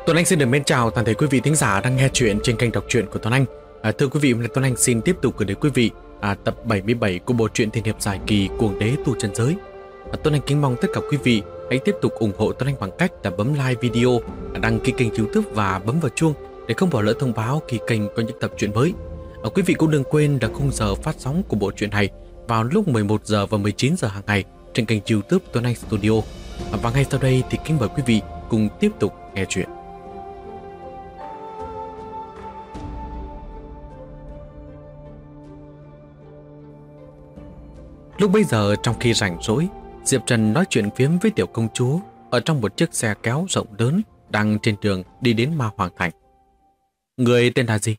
Tuấn Anh xin được mến chào toàn thể quý vị thính giả đang nghe chuyện trên kênh đọc truyện của Tuấn Anh. Thưa quý vị, hôm nay Tuấn Anh xin tiếp tục gửi đến quý vị tập 77 của bộ truyện tiên hiệp dài kỳ Cuồng Đế Tu Chân Giới. Tuấn Anh kính mong tất cả quý vị hãy tiếp tục ủng hộ Tuấn Anh bằng cách là bấm like video, đăng ký kênh YouTube và bấm vào chuông để không bỏ lỡ thông báo khi kênh có những tập truyện mới. Quý vị cũng đừng quên là khung giờ phát sóng của bộ truyện này vào lúc 11 giờ và 19 giờ hàng ngày trên kênh YouTube Tuấn Anh Studio. Và ngay sau đây thì kính mời quý vị cùng tiếp tục nghe chuyện. Lúc bấy giờ trong khi rảnh rỗi, Diệp Trần nói chuyện phiếm với tiểu công chúa ở trong một chiếc xe kéo rộng lớn đang trên đường đi đến Ma Hoàng Thành. Người tên là gì?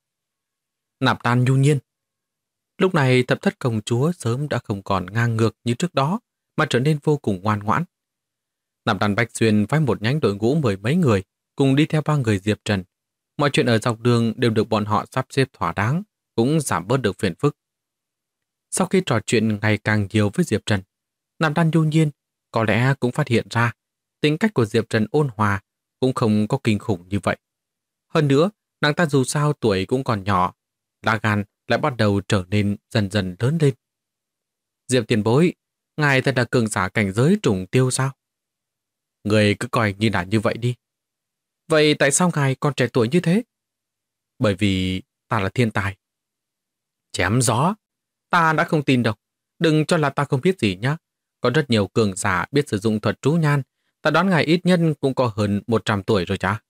Nạp Lan Nhu Nhiên. Lúc này thập thất công chúa sớm đã không còn ngang ngược như trước đó mà trở nên vô cùng ngoan ngoãn. Nạp Lan Bạch Xuyên phái một nhánh đội ngũ 10 mấy người cùng đi theo ba người Diệp Trần. Mọi chuyện ở dọc đường đều được bọn họ sắp xếp thỏa đáng, cũng giảm bớt được phiền phức. Sau khi trò chuyện ngày càng nhiều với Diệp Trần, Nạp Lan Nhu Nhiên có lẽ cũng phát hiện ra tính cách của Diệp Trần ôn hòa cũng không có kinh khủng như vậy. Hơn nữa, nàng ta dù sao tuổi cũng còn nhỏ, lá gan lại bắt đầu trở nên dần dần lớn lên. Diệp tiền bối, ngài thật là cường giả cảnh giới trùng tiêu sao? Người cứ coi như là như vậy đi. Vậy tại sao ngài còn trẻ tuổi như thế? Bởi vì ta là thiên tài. Chém gió. Ta đã không tin đâu. Đừng cho là ta không biết gì nhá. Có rất nhiều cường giả biết sử dụng thuật trú nhan. Ta đoán ngài ít nhất cũng có hơn 100 tuổi rồi chả?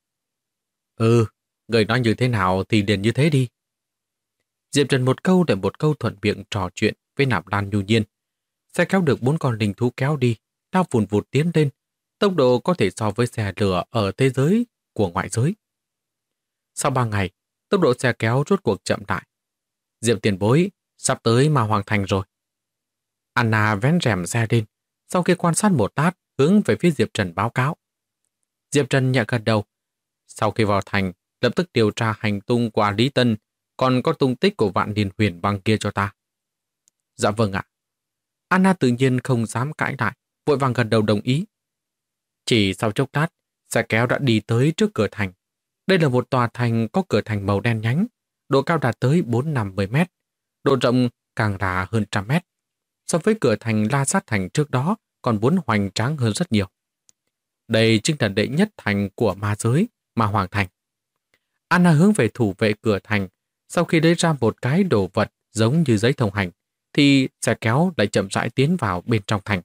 Người nói như thế nào thì liền như thế đi. Diệp Trần một câu để một câu thuận miệng trò chuyện với Nạp Lan Nhu Nhiên. Xe kéo được 4 con linh thú kéo đi, lao vùn vụt tiến lên. Tốc độ có thể so với xe lửa ở thế giới của ngoại giới. Sau 3 ngày, tốc độ xe kéo rốt cuộc chậm lại. Diệp tiền bối, sắp tới Ma Hoàng Thành rồi. Anna vén rèm xe lên, sau khi quan sát một lát, hướng về phía Diệp Trần báo cáo. Diệp Trần nhẹ gật đầu. Sau khi vào thành, lập tức điều tra hành tung của Lý Tân, còn có tung tích của Vạn Niên Huyền Băng kia cho ta. Dạ vâng ạ. Anna tự nhiên không dám cãi lại, vội vàng gật đầu đồng ý. Chỉ sau chốc lát, xe kéo đã đi tới trước cửa thành. Đây là một tòa thành có cửa thành màu đen nhánh, độ cao đạt tới 450 mét, độ rộng càng là hơn 100 mét. So với cửa thành La Sát Thành trước đó còn muốn hoành tráng hơn rất nhiều. Đây chính là đệ nhất thành của ma giới, Ma Hoàng Thành. Anna hướng về thủ vệ cửa thành, sau khi lấy ra một cái đồ vật giống như giấy thông hành, thì xe kéo lại chậm rãi tiến vào bên trong thành.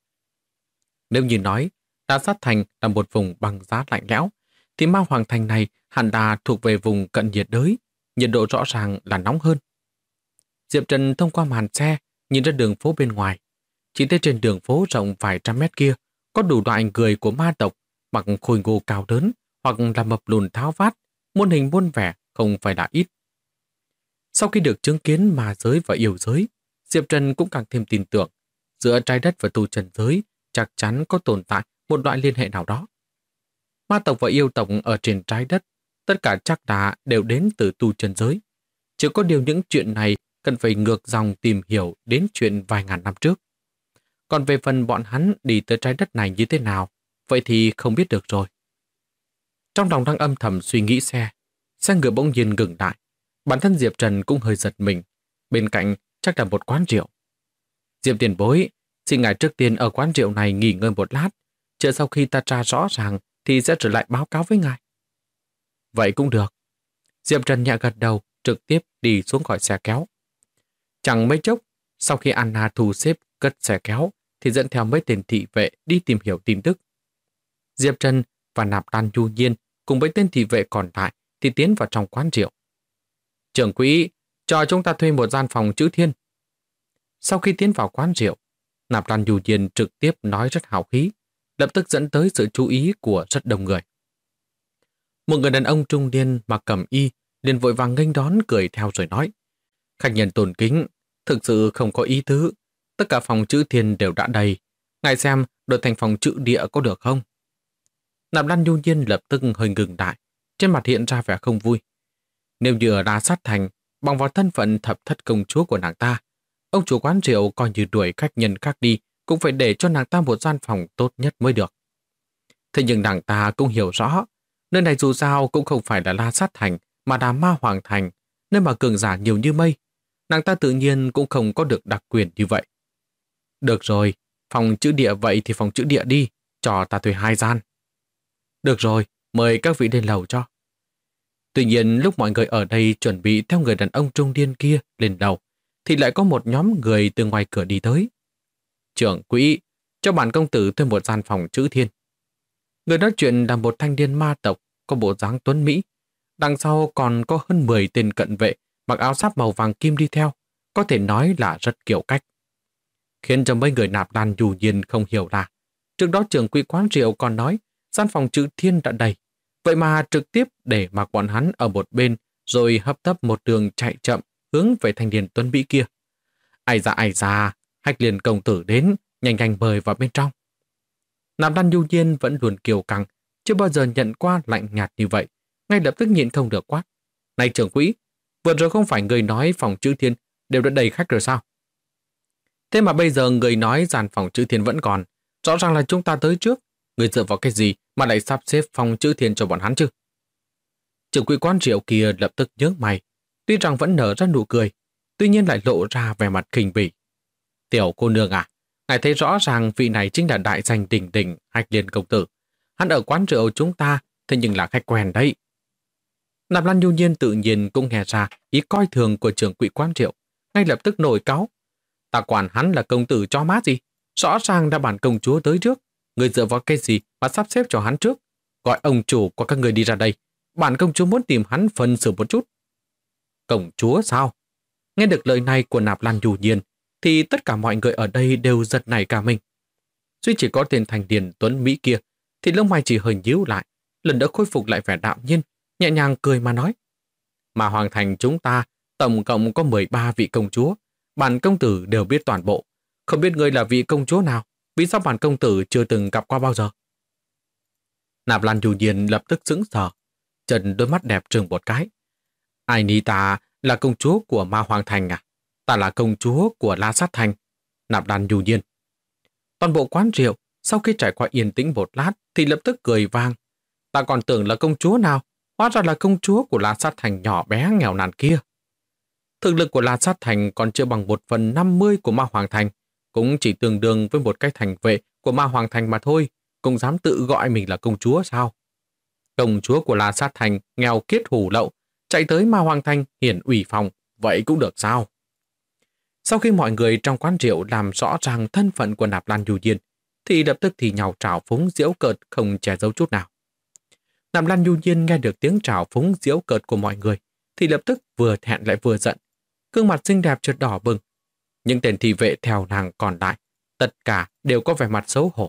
Nếu như nói La Sát Thành là một vùng băng giá lạnh lẽo, thì Ma Hoàng Thành này hẳn là thuộc về vùng cận nhiệt đới, nhiệt độ rõ ràng là nóng hơn. Diệp Trần thông qua màn xe nhìn ra đường phố bên ngoài. Chỉ thấy trên đường phố rộng vài trăm mét kia có đủ loại người của ma tộc, mặc khôi ngô cao lớn hoặc là mập lùn tháo vát, muôn hình muôn vẻ không phải là ít. Sau khi được chứng kiến ma giới và yêu giới, Diệp Trần cũng càng thêm tin tưởng giữa trái đất và tu chân giới chắc chắn có tồn tại một loại liên hệ nào đó. Ma tộc và yêu tộc ở trên trái đất tất cả chắc đã đều đến từ tu chân giới. Chỉ có điều những chuyện này cần phải ngược dòng tìm hiểu đến chuyện vài ngàn năm trước. Còn về phần bọn hắn đi tới trái đất này như thế nào, vậy thì không biết được rồi. Trong lòng đang âm thầm suy nghĩ xe ngựa bỗng nhiên ngừng lại. Bản thân Diệp Trần cũng hơi giật mình. Bên cạnh chắc là một quán rượu. Diệp tiền bối, xin ngài trước tiên ở quán rượu này nghỉ ngơi một lát. Chờ sau khi ta tra rõ ràng thì sẽ trở lại báo cáo với ngài. Vậy cũng được. Diệp Trần nhẹ gật đầu, trực tiếp đi xuống khỏi xe kéo. Chẳng mấy chốc, sau khi Anna thu xếp cất xe kéo, thì dẫn theo mấy tên thị vệ đi tìm hiểu tin tức. Diệp Trần và Nạp Lan Nhu Nhiên cùng với tên thị vệ còn lại thì tiến vào trong quán rượu. Trưởng quỹ, cho chúng ta thuê một gian phòng chữ thiên. Sau khi tiến vào quán rượu, Nạp Lan Nhu Nhiên trực tiếp nói rất hào khí, lập tức dẫn tới sự chú ý của rất đông người. Một người đàn ông trung niên mặc cẩm y liền vội vàng nghênh đón cười theo rồi nói: Khách nhân tôn kính, thực sự không có ý tứ, tất cả phòng chữ thiên đều đã đầy, ngài xem đổi thành phòng chữ địa có được không? Nạp Lan Nhu Nhiên lập tức hơi ngừng lại, trên mặt hiện ra vẻ không vui. Nếu như ở La Sát Thành, bằng vào thân phận thập thất công chúa của nàng ta, ông chủ quán rượu coi như đuổi khách nhân khác đi, cũng phải để cho nàng ta một gian phòng tốt nhất mới được. Thế nhưng nàng ta cũng hiểu rõ, Nơi này dù sao cũng không phải là La Sát Thành, mà là Ma Hoàng Thành, nơi mà cường giả nhiều như mây. Nàng ta tự nhiên cũng không có được đặc quyền như vậy. Được rồi, phòng chữ địa vậy thì phòng chữ địa đi, cho ta thuê 2 gian. Được rồi, mời các vị lên lầu cho. Tuy nhiên lúc mọi người ở đây chuẩn bị theo người đàn ông trung niên kia lên lầu, thì lại có một nhóm người từ ngoài cửa đi tới. Trưởng quỹ, cho bản công tử thuê một gian phòng chữ thiên. Người nói chuyện là một thanh niên ma tộc có bộ dáng tuấn Mỹ. Đằng sau còn có hơn 10 tên cận vệ mặc áo giáp màu vàng kim đi theo, có thể nói là rất kiểu cách. Khiến cho mấy người nạp lan dù nhiên không hiểu là trước đó trưởng quỹ quán rượu còn nói gian phòng chữ thiên đã đầy. Vậy mà trực tiếp để mặc bọn hắn ở một bên rồi hấp tấp một đường chạy chậm hướng về thanh niên tuấn Mỹ kia. Ai da, Hách Liên công tử đến, nhanh nhanh mời vào bên trong. Nạp Lan Nhu Nhiên vẫn luôn kiêu căng, chưa bao giờ nhận qua lạnh nhạt như vậy, ngay lập tức nhịn không được quát. Này trưởng quỹ, vừa rồi không phải người nói phòng chữ thiên đều đã đầy khách rồi sao? Thế mà bây giờ người nói gian phòng chữ thiên vẫn còn, rõ ràng là chúng ta tới trước. Người dựa vào cái gì mà lại sắp xếp phòng chữ thiên cho bọn hắn chứ? Trưởng quỹ quán rượu kia lập tức nhướng mày, tuy rằng vẫn nở ra nụ cười, tuy nhiên lại lộ ra vẻ mặt khinh bỉ. Tiểu cô nương à, ngài thấy rõ ràng vị này chính là đại danh đỉnh đỉnh Hách Liên công tử. Hắn ở quán rượu chúng ta, thế nhưng là khách quen đấy. Nạp Lan Nhu Nhiên tự nhiên cũng nghe ra ý coi thường của trưởng quỹ quán rượu, ngay lập tức nổi cáu. Ta quản hắn là công tử cho má gì? Rõ ràng đã bản công chúa tới trước. Người dựa vào cái gì mà sắp xếp cho hắn trước? Gọi ông chủ của các người đi ra đây. Bản công chúa muốn tìm hắn phân xử một chút. Công chúa sao? Nghe được lời này của Nạp Lan Nhu Nhiên, thì tất cả mọi người ở đây đều giật nảy cả mình. Duy chỉ có tên thành điền tuấn Mỹ kia, thì lông mày chỉ hơi nhíu lại, lần nữa khôi phục lại vẻ đạm nhiên, nhẹ nhàng cười mà nói. Mà Hoàng Thành chúng ta, tổng cộng có 13 vị công chúa, bản công tử đều biết toàn bộ. Không biết người là vị công chúa nào, vì sao bản công tử chưa từng gặp qua bao giờ? Nạp Lan Nhu Nhiên lập tức sững sờ, trần đôi mắt đẹp trừng một cái. Ai ni ta là công chúa của Ma Hoàng Thành à? Ta là công chúa của La Sát Thành. Nạp Lan Nhu Nhiên. Toàn bộ quán rượu sau khi trải qua yên tĩnh một lát thì lập tức cười vang. Ta còn tưởng là công chúa nào, hóa ra là công chúa của La Sát Thành nhỏ bé nghèo nàn kia. Thực lực của La Sát Thành còn chưa bằng 1/50 của Ma Hoàng Thành, cũng chỉ tương đương với một cái thành vệ của Ma Hoàng Thành mà thôi, cũng dám tự gọi mình là công chúa sao? Công chúa của La Sát Thành nghèo kiết hủ lậu, chạy tới Ma Hoàng Thành hiển ủy phòng, vậy cũng được sao? Sau khi mọi người trong quán rượu làm rõ ràng thân phận của Nạp Lan Nhu Nhiên, thì lập tức thì nhào trào phúng giễu cợt không che giấu chút nào. Nạp Lan Nhu Nhiên nghe được tiếng trào phúng giễu cợt của mọi người, thì lập tức vừa thẹn lại vừa giận, gương mặt xinh đẹp chợt đỏ bừng. Những tên thị vệ theo nàng còn lại, tất cả đều có vẻ mặt xấu hổ.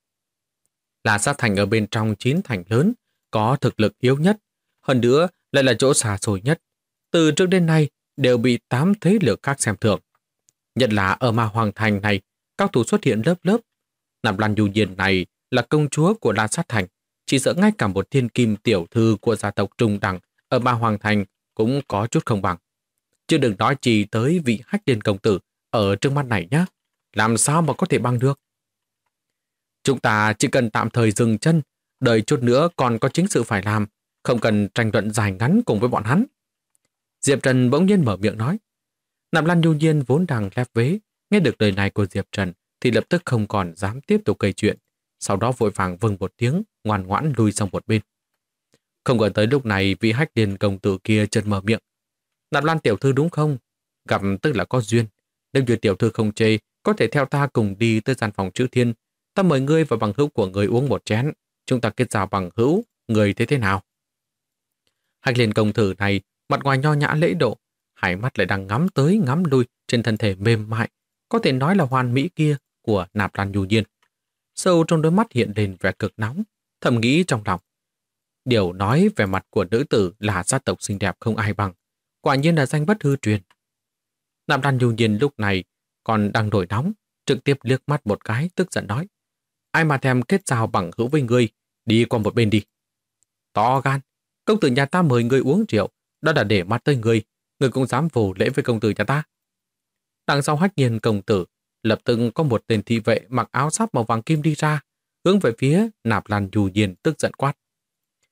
La Sát Thành ở bên trong 9 thành lớn, có thực lực yếu nhất, hơn nữa lại là chỗ xa xôi nhất. Từ trước đến nay đều bị 8 thế lực khác xem thường. Nhất là ở Ma Hoàng Thành này, cao thủ xuất hiện lớp lớp. Nạp Lan Nhu Nhiên này là công chúa của La Sát Thành, chỉ sợ ngay cả một thiên kim tiểu thư của gia tộc Trung Đẳng ở Ma Hoàng Thành cũng có chút không bằng. Chứ đừng nói chỉ tới vị Hách Liên công tử ở trước mắt này nhé. Làm sao mà có thể bằng được? Chúng ta chỉ cần tạm thời dừng chân, đợi chút nữa còn có chính sự phải làm, không cần tranh luận dài ngắn cùng với bọn hắn. Diệp Trần bỗng nhiên mở miệng nói. Nạp Lan Nhu Nhiên vốn đang lép vế, nghe được lời này của Diệp Trần thì lập tức không còn dám tiếp tục gây chuyện, sau đó vội vàng vâng một tiếng, ngoan ngoãn lui sang một bên. Không ngờ tới lúc này vị Hách Liên công tử kia chợt mở miệng. Nạp Lan tiểu thư đúng không? Gặp tức là có duyên. Nếu như tiểu thư không chê, có thể theo ta cùng đi tới gian phòng chữ thiên. Ta mời ngươi và bằng hữu của ngươi uống một chén. Chúng ta kết giao bằng hữu, người thấy thế nào? Hách Liên công tử này, mặt ngoài nho nhã lễ độ, hai mắt lại đang ngắm tới ngắm lui trên thân thể mềm mại, có thể nói là hoàn mỹ kia của Nạp Lan Nhu Nhiên. Sâu trong đôi mắt hiện lên vẻ cực nóng, thầm nghĩ trong lòng. Điều nói về mặt của nữ tử là gia tộc xinh đẹp không ai bằng, quả nhiên là danh bất hư truyền. Nạp Lan Nhu Nhiên lúc này còn đang nổi nóng, trực tiếp liếc mắt một cái tức giận nói. Ai mà thèm kết giao bằng hữu với ngươi, đi qua một bên đi. To gan, công tử nhà ta mời ngươi uống rượu, đó là để mắt tới ngươi cũng dám vô lễ với công tử nhà ta. Đằng sau Hách Nhiên công tử, lập tức có một tên thị vệ mặc áo giáp màu vàng kim đi ra, hướng về phía Nạp Lan Nhu Nhiên tức giận quát.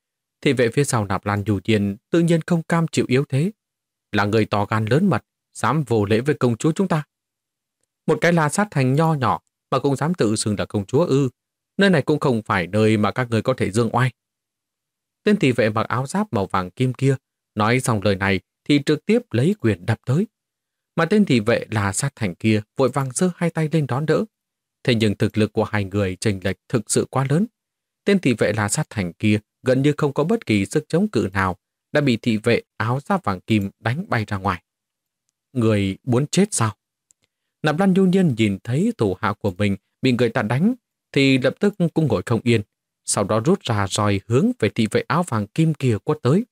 Thị vệ phía sau Nạp Lan Dù Diên tự nhiên không cam chịu yếu thế. Là người to gan lớn mật, dám vô lễ với công chúa chúng ta. Một cái La Sát Thành nho nhỏ mà cũng dám tự xưng là công chúa ư? Nơi này cũng không phải nơi mà các người có thể dương oai. Tên thị vệ mặc áo giáp màu vàng kim kia nói xong lời này thì trực tiếp lấy quyền đập tới. Mà tên thị vệ La Sát Thành kia vội vàng giơ hai tay lên đón đỡ. Thế nhưng thực lực của hai người chênh lệch thực sự quá lớn. Tên thị vệ La Sát Thành kia gần như không có bất kỳ sức chống cự nào, đã bị thị vệ áo giáp vàng kim đánh bay ra ngoài. Người muốn chết sao? Nạp Lan Nhu Nhiên nhìn thấy thủ hạ của mình bị người ta đánh thì lập tức cũng ngồi không yên, sau đó rút ra roi hướng về thị vệ áo vàng kim kia quất tới.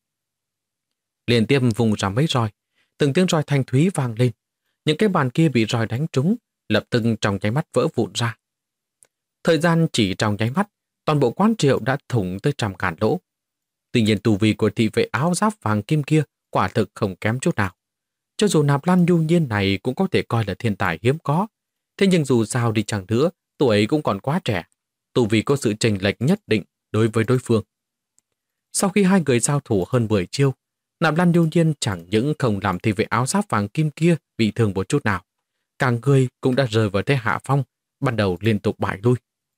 Liên tiếp vùng ra mấy roi, từng tiếng roi thanh thúy vang lên. Những cái bàn kia bị roi đánh trúng, lập tức trong nháy mắt vỡ vụn ra. Thời gian chỉ trong nháy mắt, toàn bộ quán rượu đã thủng tới trăm ngàn lỗ. Tuy nhiên tù vi của thị vệ áo giáp vàng kim kia quả thực không kém chút nào. Cho dù Nạp Lan Nhu Nhiên này cũng có thể coi là thiên tài hiếm có, thế nhưng dù sao đi chăng nữa, tuổi cũng còn quá trẻ, tù vi có sự chênh lệch nhất định đối với đối phương. Sau khi hai người giao thủ hơn 10 chiêu, Nạp Lan Nhu Nhiên chẳng những không làm thị vệ áo giáp vàng kim kia bị thương một chút nào, cả người cũng đã rơi vào thế hạ phong, bắt đầu liên tục bại lui.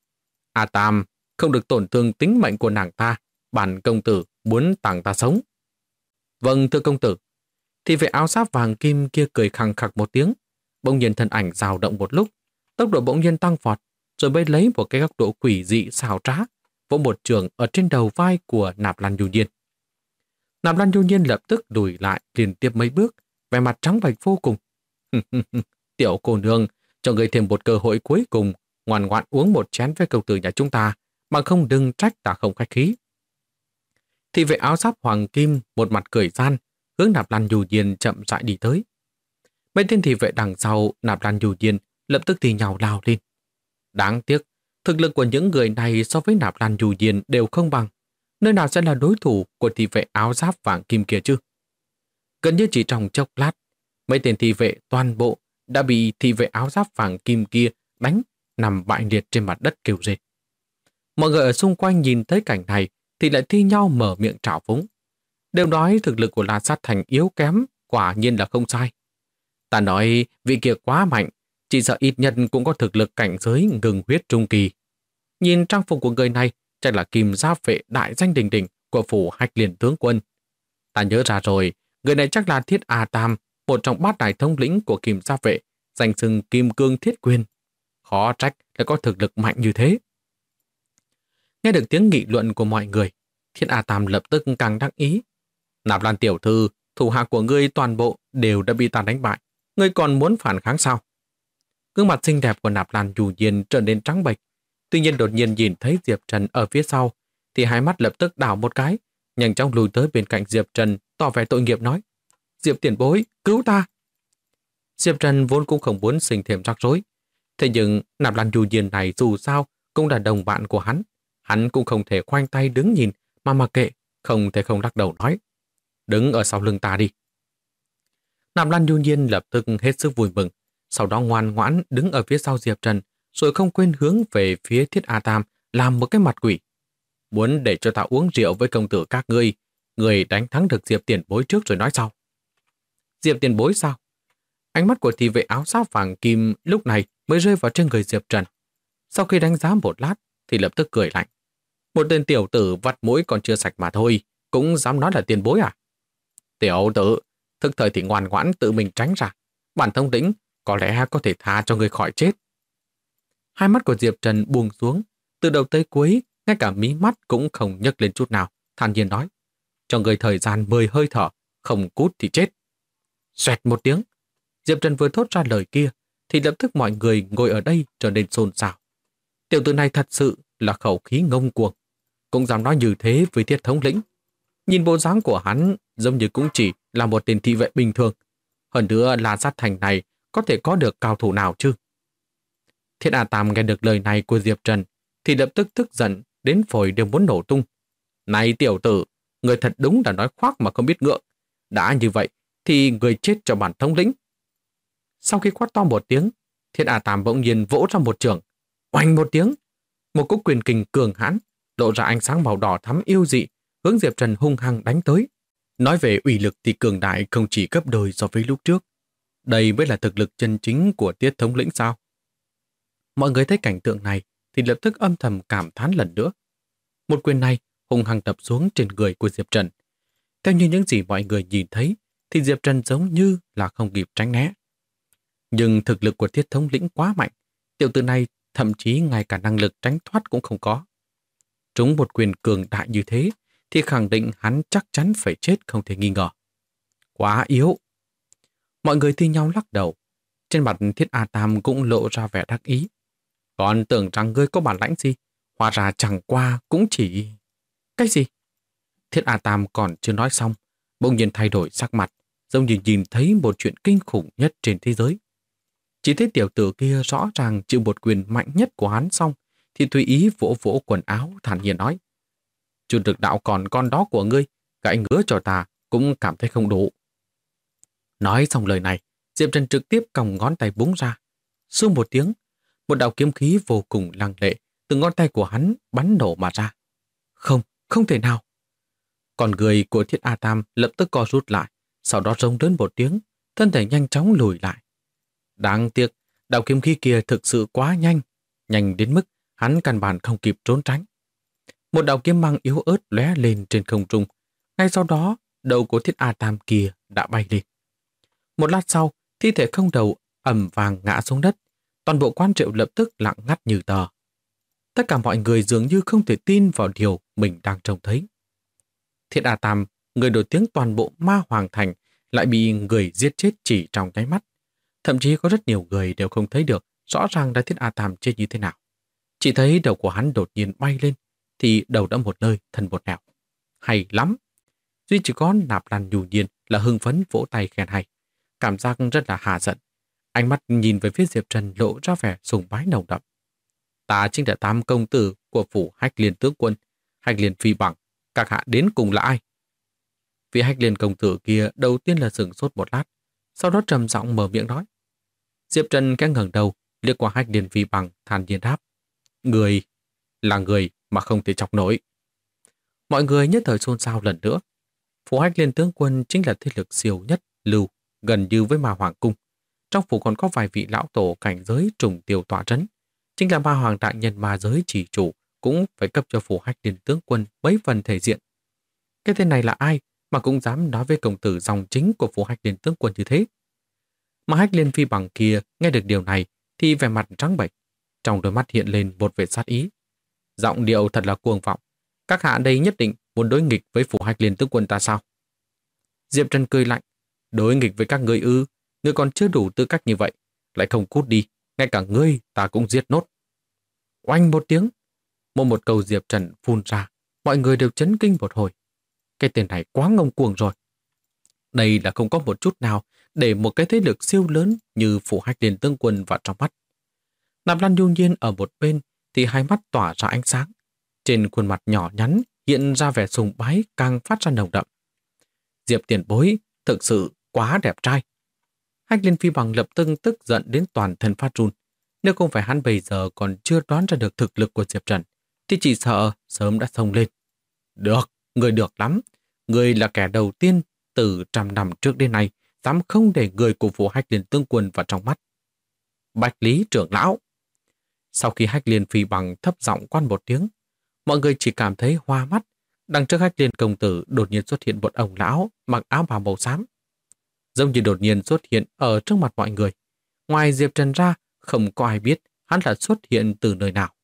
A Tam, không được tổn thương tính mệnh của nàng ta, bản công tử muốn tặng ta sống. Vâng, thưa công tử. Thị vệ áo giáp vàng kim kia cười khằng khặc một tiếng, bỗng nhiên thân ảnh dao động một lúc, tốc độ bỗng nhiên tăng vọt, rồi mới lấy một cái góc độ quỷ dị xảo trá, vỗ một trường ở trên đầu vai của Nạp Lan Nhu Nhiên. Nạp Lan Nhu Nhiên lập tức lùi lại liên tiếp mấy bước, vẻ mặt trắng bệch vô cùng. Tiểu cô nương, cho người thêm một cơ hội cuối cùng, ngoan ngoãn uống một chén với công tử nhà chúng ta, mà không đừng trách ta không khách khí. Thị vệ áo giáp hoàng kim một mặt cười gian, hướng Nạp Lan Nhu Nhiên chậm rãi đi tới. Mấy tên thị vệ đằng sau Nạp Lan Nhu Nhiên lập tức thì nhào lao lên. Đáng tiếc, thực lực của những người này so với Nạp Lan Nhu Nhiên đều không bằng. Nơi nào sẽ là đối thủ của thị vệ áo giáp vàng kim kia chứ? Gần như chỉ trong chốc lát, mấy tên thị vệ toàn bộ đã bị thị vệ áo giáp vàng kim kia đánh, nằm bại liệt trên mặt đất kêu rên. Mọi người ở xung quanh nhìn thấy cảnh này thì lại thi nhau mở miệng trào phúng. Đều nói thực lực của La Sát Thành yếu kém, quả nhiên là không sai. Ta nói vị kia quá mạnh, chỉ sợ ít nhất cũng có thực lực cảnh giới ngừng huyết trung kỳ. Nhìn trang phục của người này chắc là Kim Giáp vệ đại danh đình đình của phủ Hạch Liên tướng quân. Ta nhớ ra rồi, người này chắc là Thiết A Tam, một trong bát đại thống lĩnh của Kim Giáp vệ, danh xưng Kim Cương Thiết Quyền. Khó trách lại có thực lực mạnh như thế. Nghe được tiếng nghị luận của mọi người, Thiết A Tam lập tức càng đắc ý. Nạp Lan tiểu thư, thủ hạ của ngươi toàn bộ đều đã bị ta đánh bại. Ngươi còn muốn phản kháng sao? Gương mặt xinh đẹp của Nạp Lan Nhu Nhiên trở nên trắng bệch. Tuy nhiên đột nhiên nhìn thấy Diệp Trần ở phía sau, thì hai mắt lập tức đảo một cái, nhanh chóng lùi tới bên cạnh Diệp Trần, tỏ vẻ tội nghiệp nói: Diệp tiền bối, cứu ta! Diệp Trần vốn cũng không muốn sinh thêm rắc rối. Thế nhưng Nạp Lan Nhu Nhiên này dù sao cũng là đồng bạn của hắn cũng không thể khoanh tay đứng nhìn mà mặc kệ, không thể không lắc đầu nói: Đứng ở sau lưng ta đi. Nạp Lan Nhu Nhiên lập tức hết sức vui mừng, sau đó ngoan ngoãn đứng ở phía sau Diệp Trần, rồi không quên hướng về phía Thiết A Tam làm một cái mặt quỷ. Muốn để cho ta uống rượu với công tử các ngươi, người đánh thắng được Diệp tiền bối trước rồi nói sau. Diệp tiền bối sao? Ánh mắt của thị vệ áo giáp vàng kim lúc này mới rơi vào trên người Diệp Trần. Sau khi đánh giá một lát thì lập tức cười lạnh. Một tên tiểu tử vắt mũi còn chưa sạch mà thôi, cũng dám nói là tiền bối à? Tiểu tử, thức thời thì ngoan ngoãn tự mình tránh ra. Bản thống lĩnh có lẽ có thể tha cho người khỏi chết. Hai mắt của Diệp Trần buông xuống, từ đầu tới cuối, ngay cả mí mắt cũng không nhấc lên chút nào, thản nhiên nói: Cho người thời gian 10 hơi thở, không cút thì chết. Xoẹt một tiếng, Diệp Trần vừa thốt ra lời kia, thì lập tức mọi người ngồi ở đây trở nên xôn xao. Tiểu tử này thật sự là khẩu khí ngông cuồng, cũng dám nói như thế với Thiết thống lĩnh. Nhìn bộ dáng của hắn giống như cũng chỉ là một tên thị vệ bình thường. Hơn nữa là Sát Thành này có thể có được cao thủ nào chứ? Thiết A Tam nghe được lời này của Diệp Trần thì lập tức tức giận đến phổi đều muốn nổ tung. Này tiểu tử, người thật đúng là nói khoác mà không biết ngượng. Đã như vậy thì người chết cho bản thống lĩnh. Sau khi quát to một tiếng, Thiết A Tam bỗng nhiên vỗ ra một trường. Oanh một tiếng, một cú quyền kình cường hãn lộ ra ánh sáng màu đỏ thắm yêu dị, hướng Diệp Trần hung hăng đánh tới. Nói về uy lực thì cường đại không chỉ gấp đôi so với lúc trước. Đây mới là thực lực chân chính của Tiết thống lĩnh sao? Mọi người thấy cảnh tượng này thì lập tức âm thầm cảm thán lần nữa. Một quyền này hung hăng đập xuống trên người của Diệp Trần. Theo như những gì mọi người nhìn thấy thì Diệp Trần giống như là không kịp tránh né. Nhưng thực lực của Tiết thống lĩnh quá mạnh, tiểu tử này thậm chí ngay cả năng lực tránh thoát cũng không có. Trúng một quyền cường đại như thế thì khẳng định hắn chắc chắn phải chết không thể nghi ngờ. Quá yếu. Mọi người thi nhau lắc đầu. Trên mặt Thiết A Tam cũng lộ ra vẻ đắc ý. Còn tưởng rằng ngươi có bản lãnh gì, hóa ra chẳng qua cũng chỉ... Cái gì? Thiết A Tam còn chưa nói xong, bỗng nhiên thay đổi sắc mặt, giống như nhìn thấy một chuyện kinh khủng nhất trên thế giới. Chỉ thấy tiểu tử kia rõ ràng chịu một quyền mạnh nhất của hắn xong, thì tùy ý vỗ vỗ quần áo thản nhiên nói. Chu Dực đạo còn con đó của ngươi, gãy ngứa cho ta cũng cảm thấy không đủ. Nói xong lời này, Diệp Trần trực tiếp còng ngón tay búng ra. Xương một tiếng, một đạo kiếm khí vô cùng lăng lệ từ ngón tay của hắn bắn nổ mà ra. Không, không thể nào. Còn người của Thiết A Tam lập tức co rút lại, sau đó rống lớn một tiếng, thân thể nhanh chóng lùi lại. Đáng tiếc, đạo kiếm khí kia thực sự quá nhanh, nhanh đến mức hắn căn bản không kịp trốn tránh. Một đạo kiếm mang yếu ớt lóe lên trên không trung. Ngay sau đó, đầu của Thiết A Tam kia đã bay lên. Một lát sau, thi thể không đầu ầm vàng ngã xuống đất. Toàn bộ quán rượu lập tức lặng ngắt như tờ. Tất cả mọi người dường như không thể tin vào điều mình đang trông thấy. Thiết A Tam, người nổi tiếng toàn bộ Ma Hoàng Thành, lại bị người giết chết chỉ trong nháy mắt. Thậm chí có rất nhiều người đều không thấy được rõ ràng là Thiết A Tam chết như thế nào. Chỉ thấy đầu của hắn đột nhiên bay lên, thì đầu đã một nơi thân một nẻo. Hay lắm! Duy chỉ có Nạp Lan Nhu Nhiên là hưng phấn vỗ tay khen hay. Cảm giác rất là hạ giận. Ánh mắt nhìn về phía Diệp Trần lộ ra vẻ sùng bái nồng đậm. Ta chính là Tam công tử của phủ Hách Liên tướng quân, Hách Liên phi bằng. Các hạ đến cùng là ai? Vị Hách Liên công tử kia đầu tiên là sửng sốt một lát, sau đó trầm giọng mở miệng nói. Diệp Trần cái ngẩng đầu, liếc qua Hách Liên phi bằng, thản nhiên đáp. Người là người mà không thể chọc nổi. Mọi người nhất thời xôn xao lần nữa. Phủ Hách Liên tướng quân chính là thế lực siêu nhất lưu, gần như với Ma Hoàng cung. Trong phủ còn có vài vị lão tổ cảnh giới trùng tiêu tọa trấn. Chính là Ma Hoàng đại nhân ma giới chỉ chủ cũng phải cấp cho phủ Hách Liên tướng quân mấy phần thể diện. Cái tên này là ai mà cũng dám nói với công tử dòng chính của phủ Hách Liên tướng quân như thế? Mà Hách Liên phi bằng kia nghe được điều này thì vẻ mặt trắng bệch, trong đôi mắt hiện lên một vẻ sát ý. Giọng điệu thật là cuồng vọng. Các hạ đây nhất định muốn đối nghịch với phủ Hách Liên tướng quân ta sao? Diệp Trần cười lạnh. Đối nghịch với các ngươi ư? Ngươi còn chưa đủ tư cách như vậy, lại không cút đi, ngay cả ngươi ta cũng giết nốt. Oanh một tiếng, một câu Diệp Trần phun ra, mọi người đều chấn kinh một hồi. Cái tên này quá ngông cuồng rồi. Đây là không có một chút nào để một cái thế lực siêu lớn như phủ Hách Liên tướng quân vào trong mắt. Nạp Lan Nhu Nhiên ở một bên thì hai mắt tỏa ra ánh sáng. Trên khuôn mặt nhỏ nhắn hiện ra vẻ sùng bái càng phát ra nồng đậm. Diệp tiền bối thực sự quá đẹp trai. Hách Liên phi bằng lập tức giận đến toàn thân phát run. Nếu không phải hắn bây giờ còn chưa đoán ra được thực lực của Diệp Trần, thì chỉ sợ sớm đã xông lên. Được, người được lắm. Người là kẻ đầu tiên từ trăm năm trước đến nay dám không để người của phủ Hách Liên tướng quân vào trong mắt. Bạch Lý trưởng lão. Sau khi Hách Liên phi bằng thấp giọng quan một tiếng, mọi người chỉ cảm thấy hoa mắt. Đằng trước Hách Liên công tử đột nhiên xuất hiện một ông lão mặc áo bào màu xám. Giống như đột nhiên xuất hiện ở trước mặt mọi người. Ngoài Diệp Trần ra, không có ai biết hắn là xuất hiện từ nơi nào.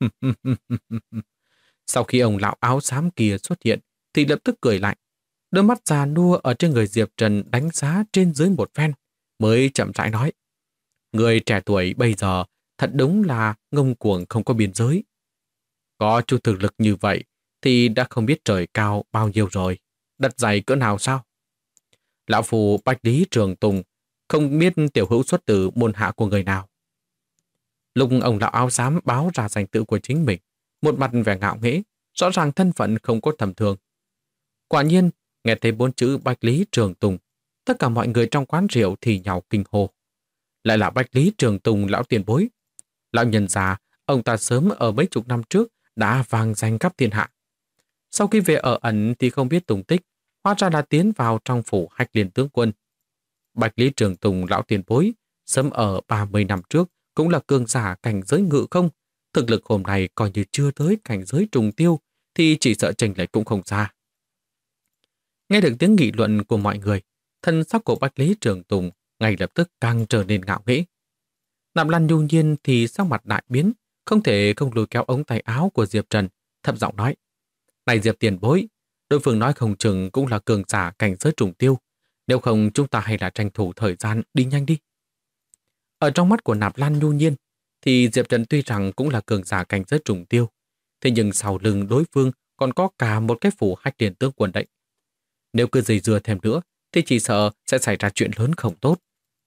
Sau khi ông lão áo xám kia xuất hiện, thì lập tức cười lạnh. Đôi mắt già nua ở trên người Diệp Trần đánh giá trên dưới một phen, mới chậm rãi nói. Người trẻ tuổi bây giờ thật đúng là ngông cuồng không có biên giới. Có chút thực lực như vậy, thì đã không biết trời cao bao nhiêu rồi, đất dày cỡ nào sao? Lão phù Bạch Lý Trường Tùng không biết tiểu hữu xuất từ môn hạ của người nào. Lúc ông lão áo xám báo ra danh tự của chính mình, một mặt vẻ ngạo nghễ, rõ ràng thân phận không có tầm thường. Quả nhiên, nghe thấy 4 chữ Bạch Lý Trường Tùng, tất cả mọi người trong quán rượu thì nhào kinh hô. Lại là Bạch Lý Trường Tùng lão tiền bối. Lão nhân già, ông ta sớm ở mấy chục năm trước đã vang danh khắp thiên hạ. Sau khi về ở ẩn thì không biết tung tích, hóa ra là tiến vào trong phủ Hách Liên tướng quân. Bạch Lý Trường Tùng lão tiền bối, sớm ở 30 năm trước cũng là cường giả cảnh giới ngự không. Thực lực hôm nay coi như chưa tới cảnh giới trùng tiêu thì chỉ sợ chênh lệch cũng không xa. Nghe được tiếng nghị luận của mọi người, thân sắc của Bạch Lý Trường Tùng ngay lập tức càng trở nên ngạo nghễ. Nạp Lan Nhu Nhiên thì sắc mặt đại biến, không thể không lùi kéo ống tay áo của Diệp Trần, thấp giọng nói: "Này Diệp tiền bối, đối phương nói không chừng cũng là cường giả cảnh giới trùng tiêu, nếu không chúng ta hay là tranh thủ thời gian đi nhanh đi." Ở trong mắt của Nạp Lan Nhu Nhiên thì Diệp Trần tuy rằng cũng là cường giả cảnh giới trùng tiêu, thế nhưng sau lưng đối phương còn có cả một cái phủ Hách Liên tướng quân đấy. Nếu cứ dây dưa thêm nữa thì chỉ sợ sẽ xảy ra chuyện lớn không tốt.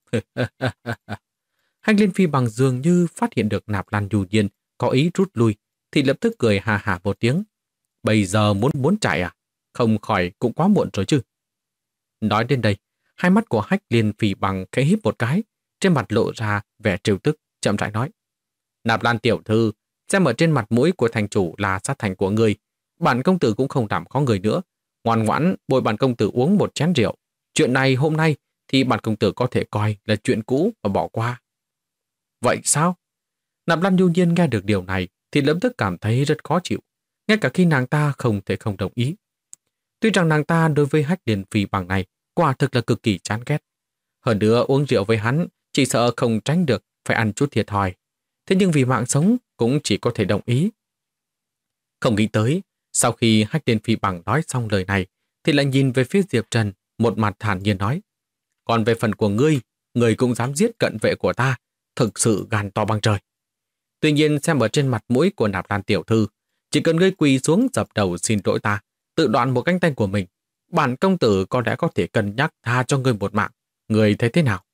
Hách Liên Phi Bằng dường như phát hiện được Nạp Lan Nhu Nhiên có ý rút lui thì lập tức cười hà hà một tiếng. Bây giờ muốn chạy à? Không khỏi cũng quá muộn rồi chứ. Nói đến đây, hai mắt của Hách Liên Phi Bằng khẽ híp một cái, trên mặt lộ ra vẻ trêu tức, chậm rãi nói: "Nạp Lan tiểu thư, xem ở trên mặt mũi của thành chủ là sát thành của người, bản công tử cũng không làm khó người nữa. Ngoan ngoãn bồi bản công tử uống một chén rượu. Chuyện này hôm nay thì bản công tử có thể coi là chuyện cũ và bỏ qua." Vậy sao? Nạp Lan Nhu Nhiên nghe được điều này thì lập tức cảm thấy rất khó chịu, ngay cả khi nàng ta không thể không đồng ý. Tuy rằng nàng ta đối với Hách Liên Phi Bằng này quả thực là cực kỳ chán ghét. Hơn nữa uống rượu với hắn chỉ sợ không tránh được phải ăn chút thiệt thòi. Thế nhưng vì mạng sống cũng chỉ có thể đồng ý. Không nghĩ tới, sau khi Hách Liên Phi Bằng nói xong lời này thì lại nhìn về phía Diệp Trần, một mặt thản nhiên nói: "Còn về phần của ngươi cũng dám giết cận vệ của ta, thực sự gan to bằng trời. Tuy nhiên xem ở trên mặt mũi của Nạp Lan tiểu thư, chỉ cần ngươi quỳ xuống dập đầu xin lỗi ta, tự đoạn một cánh tay của mình, bản công tử có lẽ có thể cân nhắc tha cho ngươi một mạng. Ngươi thấy thế nào?"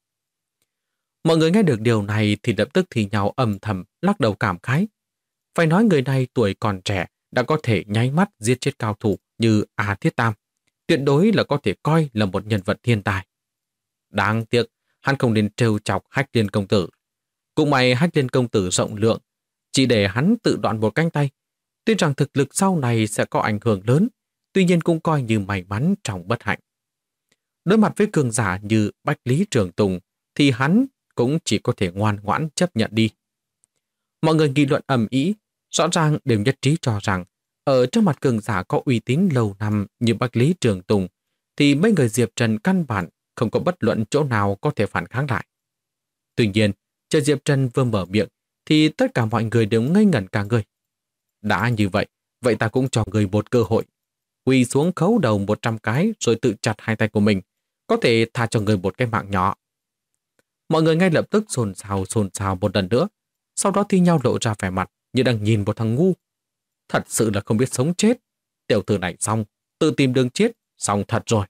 Mọi người nghe được điều này thì lập tức thì nhau âm thầm lắc đầu cảm khái. Phải nói người này tuổi còn trẻ đã có thể nháy mắt giết chết cao thủ như A Thiết Tam, tuyệt đối là có thể coi là một nhân vật thiên tài. Đáng tiếc, hắn không nên trêu chọc Hách Liên công tử. Cũng may Hách Liên công tử rộng lượng, chỉ để hắn tự đoạn một cánh tay. Tuy rằng thực lực sau này sẽ có ảnh hưởng lớn, tuy nhiên cũng coi như may mắn trong bất hạnh. Đối mặt với cường giả như Bạch Lý Trường Tùng thì hắn cũng chỉ có thể ngoan ngoãn chấp nhận đi. Mọi người nghị luận ầm ĩ, rõ ràng đều nhất trí cho rằng ở trước mặt cường giả có uy tín lâu năm như Bạch Lý Trường Tùng thì mấy người Diệp Trần căn bản không có bất luận chỗ nào có thể phản kháng lại. Tuy nhiên, chờ Diệp Trần vừa mở miệng thì tất cả mọi người đều ngây ngẩn cả người. Đã như vậy, vậy ta cũng cho người một cơ hội. Quỳ xuống khấu đầu 100 cái rồi tự chặt hai tay của mình, có thể tha cho người một cái mạng nhỏ. Mọi người ngay lập tức xôn xao một lần nữa, sau đó thi nhau lộ ra vẻ mặt như đang nhìn một thằng ngu. Thật sự là không biết sống chết. Tiểu tử này xong, tự tìm đường chết, xong thật rồi.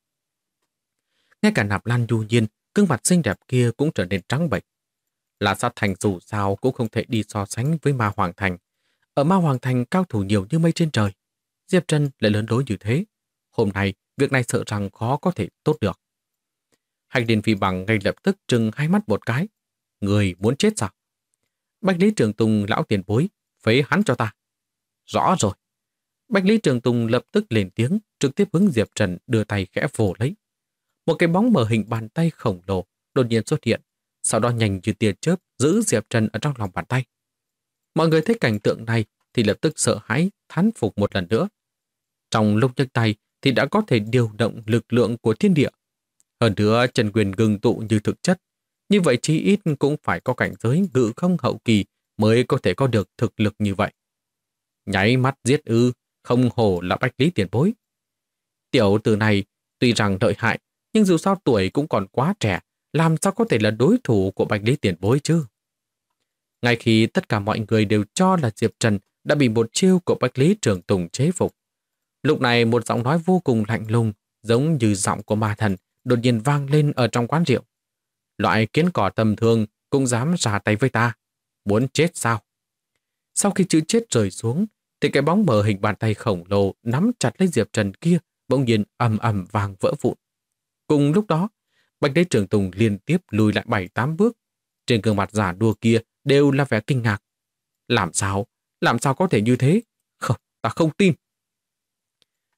Ngay cả Nạp Lan Nhu Nhiên, gương mặt xinh đẹp kia cũng trở nên trắng bệch. Là Sát Thành dù sao cũng không thể đi so sánh với Ma Hoàng Thành. Ở Ma Hoàng Thành cao thủ nhiều như mây trên trời. Diệp Trần lại lớn lối như thế. Hôm nay, việc này sợ rằng khó có thể tốt được. Hách Liên Phi Bằng ngay lập tức trừng hai mắt một cái. Người muốn chết sao? Bạch Lý Trường Tùng lão tiền bối, phế hắn cho ta. Rõ rồi. Bạch Lý Trường Tùng lập tức lên tiếng, trực tiếp hướng Diệp Trần đưa tay khẽ vồ lấy. Một cái bóng mờ hình bàn tay khổng lồ đột nhiên xuất hiện, sau đó nhanh như tia chớp giữ Diệp Trần ở trong lòng bàn tay. Mọi người thấy cảnh tượng này thì lập tức sợ hãi, thán phục một lần nữa. Trong lúc nhấc tay thì đã có thể điều động lực lượng của thiên địa. Hơn nữa Trần Quyền ngưng tụ như thực chất, như vậy chí ít cũng phải có cảnh giới ngự không hậu kỳ mới có thể có được thực lực như vậy. Nháy mắt giết ư, không hổ là Bạch Lý tiền bối. Tiểu tử này tuy rằng lợi hại, nhưng dù sao tuổi cũng còn quá trẻ, làm sao có thể là đối thủ của Bạch Lý tiền bối chứ? Ngay khi tất cả mọi người đều cho là Diệp Trần đã bị một chiêu của Bạch Lý Trường Tùng chế phục, lúc này một giọng nói vô cùng lạnh lùng, giống như giọng của ma thần, đột nhiên vang lên ở trong quán rượu. Loại kiến cỏ tầm thường cũng dám ra tay với ta. Muốn chết sao? Sau khi chữ chết rơi xuống, thì cái bóng mờ hình bàn tay khổng lồ nắm chặt lấy Diệp Trần kia bỗng nhiên ầm ầm vang vỡ vụn. Cùng lúc đó, Bạch Lý Trường Tùng liên tiếp lùi lại 7-8 bước. Trên gương mặt giả đùa kia đều là vẻ kinh ngạc. Làm sao? Làm sao có thể như thế? Không, ta không tin.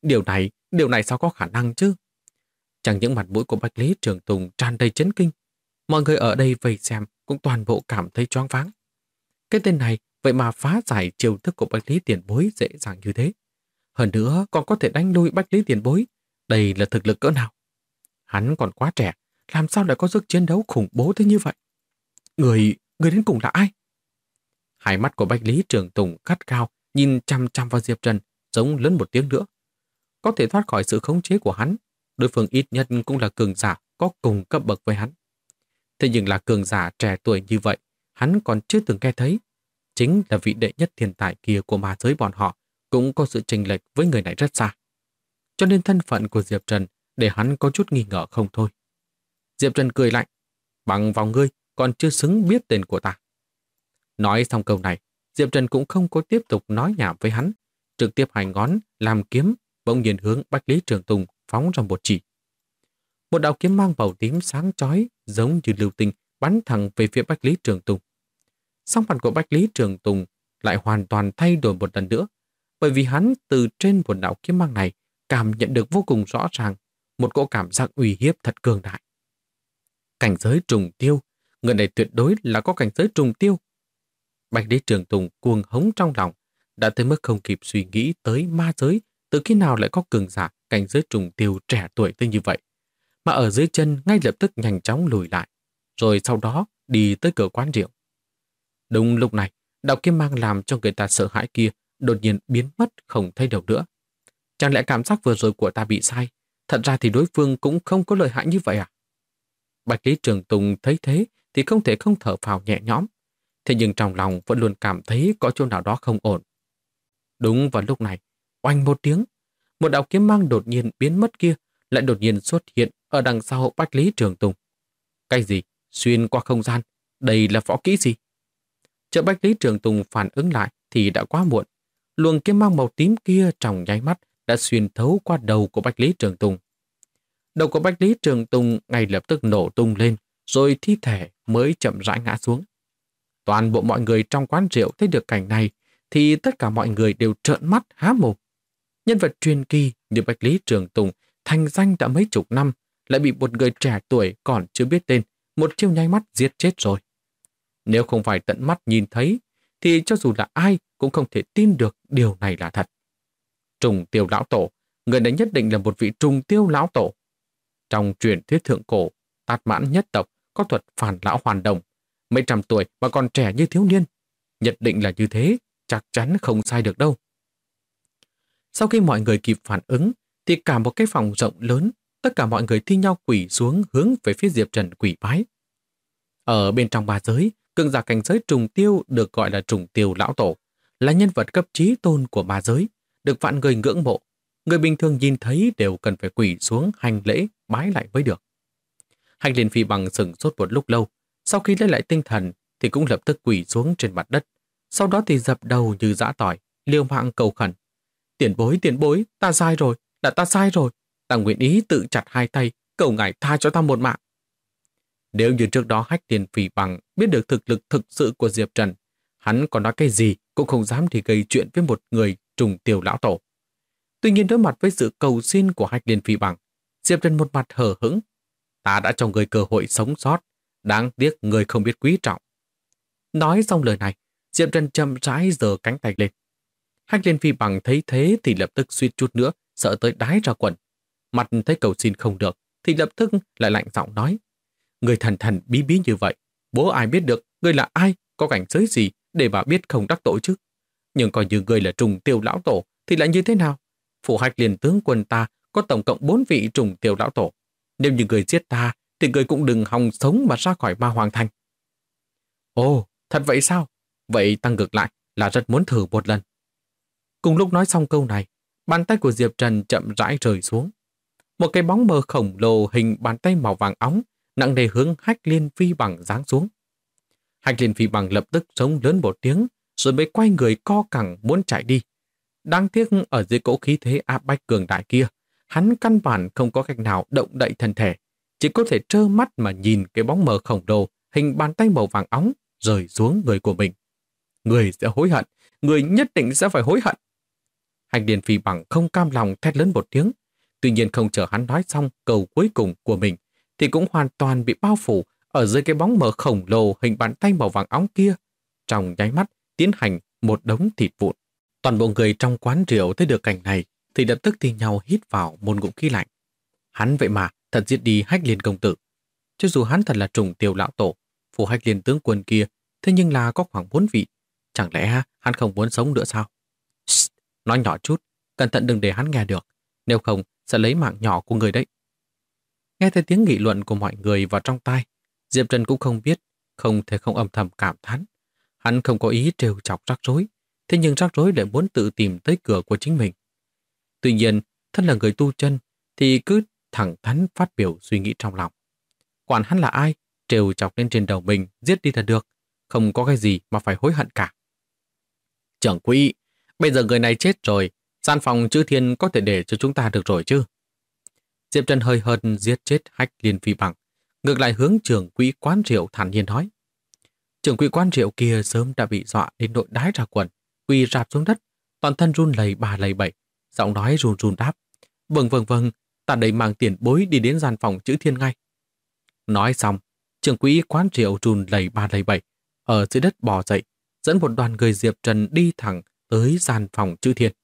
Điều này sao có khả năng chứ? Chẳng những mặt mũi của Bách Lý Trường Tùng tràn đầy chấn kinh, mọi người ở đây vây xem cũng toàn bộ cảm thấy choáng váng. Cái tên này vậy mà phá giải chiêu thức của Bách Lý Tiền Bối dễ dàng như thế. Hơn nữa còn có thể đánh lui Bách Lý Tiền Bối. Đây là thực lực cỡ nào? Hắn còn quá trẻ, làm sao lại có sức chiến đấu khủng bố thế như vậy? Người đến cùng là ai? Hai mắt của Bách Lý Trường Tùng gắt cao, nhìn chăm chăm vào Diệp Trần, giống lớn một tiếng nữa. Có thể thoát khỏi sự khống chế của hắn, đối phương ít nhất cũng là cường giả có cùng cấp bậc với hắn. Thế nhưng là cường giả trẻ tuổi như vậy, hắn còn chưa từng nghe thấy. Chính là vị đệ nhất thiên tài kia của ma giới bọn họ cũng có sự chênh lệch với người này rất xa. Cho nên thân phận của Diệp Trần để hắn có chút nghi ngờ không thôi. Diệp Trần cười lạnh, bằng vào ngươi còn chưa xứng biết tên của ta. Nói xong câu này, Diệp Trần cũng không có tiếp tục nói nhảm với hắn, trực tiếp hai ngón làm kiếm, bỗng nhiên hướng Bách Lý Trường Tùng phóng ra một chỉ. Một đạo kiếm mang màu tím sáng chói giống như lưu tinh bắn thẳng về phía Bách Lý Trường Tùng. Song mặt của Bách Lý Trường Tùng lại hoàn toàn thay đổi một lần nữa, bởi vì hắn từ trên một đạo kiếm mang này cảm nhận được vô cùng rõ ràng một cỗ cảm giác uy hiếp thật cường đại. Cảnh giới trùng tiêu, người này tuyệt đối là có cảnh giới trùng tiêu. Bạch Lý Trường Tùng cuồng hống trong lòng, đã tới mức không kịp suy nghĩ tới ma giới từ khi nào lại có cường giả cảnh giới trùng tiêu trẻ tuổi tới như vậy. Mà ở dưới chân ngay lập tức nhanh chóng lùi lại, rồi sau đó đi tới cửa quán rượu. Đúng lúc này, đạo kiếm mang làm cho người ta sợ hãi kia đột nhiên biến mất không thấy đâu nữa. Chẳng lẽ cảm giác vừa rồi của ta bị sai? Thật ra thì đối phương cũng không có lợi hại như vậy à? Bạch Lý Trường Tùng thấy thế thì không thể không thở phào nhẹ nhõm. Thế nhưng trong lòng vẫn luôn cảm thấy có chỗ nào đó không ổn. Đúng vào lúc này, oanh một tiếng, một đạo kiếm mang đột nhiên biến mất kia lại đột nhiên xuất hiện ở đằng sau Bạch Lý Trường Tùng. Cái gì? Xuyên qua không gian? Đây là võ kỹ gì? Chờ Bạch Lý Trường Tùng phản ứng lại thì đã quá muộn. Luồng kiếm mang màu tím kia trong nháy mắt đã xuyên thấu qua đầu của Bạch Lý Trường Tùng. Đầu của Bạch Lý Trường Tùng ngay lập tức nổ tung lên, rồi thi thể mới chậm rãi ngã xuống. Toàn bộ mọi người trong quán rượu thấy được cảnh này thì tất cả mọi người đều trợn mắt há mồm. Nhân vật truyền kỳ như Bạch Lý Trường Tùng thành danh đã mấy chục năm lại bị một người trẻ tuổi còn chưa biết tên một chiêu nháy mắt giết chết rồi. Nếu không phải tận mắt nhìn thấy thì cho dù là ai cũng không thể tin được điều này là thật. Trùng tiêu lão tổ, người này nhất định là một vị trùng tiêu lão tổ. Trong truyền thuyết thượng cổ, Tát Mãn nhất tộc có thuật phản lão hoàn đồng, mấy trăm tuổi mà còn trẻ như thiếu niên. Nhất định là như thế, chắc chắn không sai được đâu. Sau khi mọi người kịp phản ứng, thì cả một cái phòng rộng lớn, tất cả mọi người thi nhau quỳ xuống hướng về phía Diệp Trần quỳ bái. Ở bên trong ba giới, cường giả cảnh giới trùng tiêu được gọi là trùng tiêu lão tổ, là nhân vật cấp chí tôn của ba giới, được vạn người ngưỡng mộ. Người bình thường nhìn thấy đều cần phải quỳ xuống hành lễ, bái lại mới được. Hành Liên Phi Bằng sửng sốt một lúc lâu, sau khi lấy lại tinh thần thì cũng lập tức quỳ xuống trên mặt đất, sau đó thì dập đầu như giã tỏi, liều mạng cầu khẩn. Tiền bối, ta sai rồi, là ta sai rồi, ta nguyện ý tự chặt hai tay, cầu ngài tha cho ta một mạng. Nếu như trước đó Hách Liên Phi Bằng biết được thực lực thực sự của Diệp Trần, hắn còn nói cái gì cũng không dám thì gây chuyện với một người trùng tiêu lão tổ. Tuy nhiên đối mặt với sự cầu xin của Hách Liên Phi Bằng, Diệp Trần một mặt hờ hững. Ta đã cho người cơ hội sống sót, đáng tiếc người không biết quý trọng. Nói xong lời này, Diệp Trần chậm rãi giơ cánh tay lên. Hách Liên Phi Bằng thấy thế thì lập tức suýt chút nữa, sợ tới đái ra quần. Mặt thấy cầu xin không được, thì lập tức lại lạnh giọng nói. Người thần thần bí bí như vậy, bố ai biết được người là ai, có cảnh giới gì để bà biết không đắc tội chứ. Nhưng coi như người là trùng tiêu lão tổ thì lại như thế nào? Phủ Hách Liên tướng quân ta có tổng cộng 4 vị trùng tiêu lão tổ. Nếu như người giết ta thì người cũng đừng hòng sống mà ra khỏi Ma Hoàng Thành. Ồ, thật vậy sao? Vậy tăng ngược lại là rất muốn thử một lần. Cùng lúc nói xong câu này, bàn tay của Diệp Trần chậm rãi rời xuống. Một cái bóng mờ khổng lồ hình bàn tay màu vàng óng nặng nề hướng Hách Liên Phi Bằng giáng xuống. Hách Liên Phi Bằng lập tức trống lớn một tiếng, rồi mới quay người co cẳng muốn chạy đi. Đáng tiếc ở dưới cỗ khí thế áp bách cường đại kia, hắn căn bản không có cách nào động đậy thân thể, chỉ có thể trơ mắt mà nhìn cái bóng mờ khổng lồ hình bàn tay màu vàng óng rời xuống người của mình. Người sẽ hối hận, người nhất định sẽ phải hối hận. Hách Liên Phi Bằng không cam lòng thét lớn một tiếng. Tuy nhiên không chờ hắn nói xong câu cuối cùng của mình, thì cũng hoàn toàn bị bao phủ ở dưới cái bóng mờ khổng lồ hình bàn tay màu vàng óng kia. Trong nháy mắt tiến hành một đống thịt vụn. Toàn bộ người trong quán rượu thấy được cảnh này thì lập tức thi nhau hít vào một ngụm khí lạnh. Hắn vậy mà thật giết đi Hách Liên công tử. Cho dù hắn thật là trùng tiêu lão tổ, phù Hách Liên tướng quân kia, thế nhưng là có khoảng 4 vị. Chẳng lẽ hắn không muốn sống nữa sao? Shh, nói nhỏ chút, cẩn thận đừng để hắn nghe được, nếu không sẽ lấy mạng nhỏ của người đấy. Nghe thấy tiếng nghị luận của mọi người vào trong tai, Diệp Trần cũng không biết, không thể không âm thầm cảm thán. Hắn không có ý trêu chọc rắc rối, thế nhưng rắc rối lại muốn tự tìm tới cửa của chính mình. Tuy nhiên, thân là người tu chân thì cứ thẳng thắn phát biểu suy nghĩ trong lòng. Quản hắn là ai, trêu chọc lên trên đầu mình, giết đi là được, không có cái gì mà phải hối hận cả. Trưởng quỹ, bây giờ người này chết rồi, gian phòng chữ thiên có thể để cho chúng ta được rồi chứ? Diệp Trần hơi hợt giết chết Hách Liên Phi Bằng, ngược lại hướng trưởng quỹ quán rượu thản nhiên nói. Trưởng quỹ quán rượu kia sớm đã bị dọa đến nỗi đái ra quần, quỳ rạp xuống đất, toàn thân run lẩy bà lẩy bẩy, giọng nói run run đáp. Vâng, ta đây mang tiền bối đi đến gian phòng chữ thiên ngay. Nói xong, trưởng quỹ quán rượu run lẩy bà lẩy bẩy, ở dưới đất bò dậy, dẫn một đoàn người Diệp Trần đi thẳng tới gian phòng chữ thiên.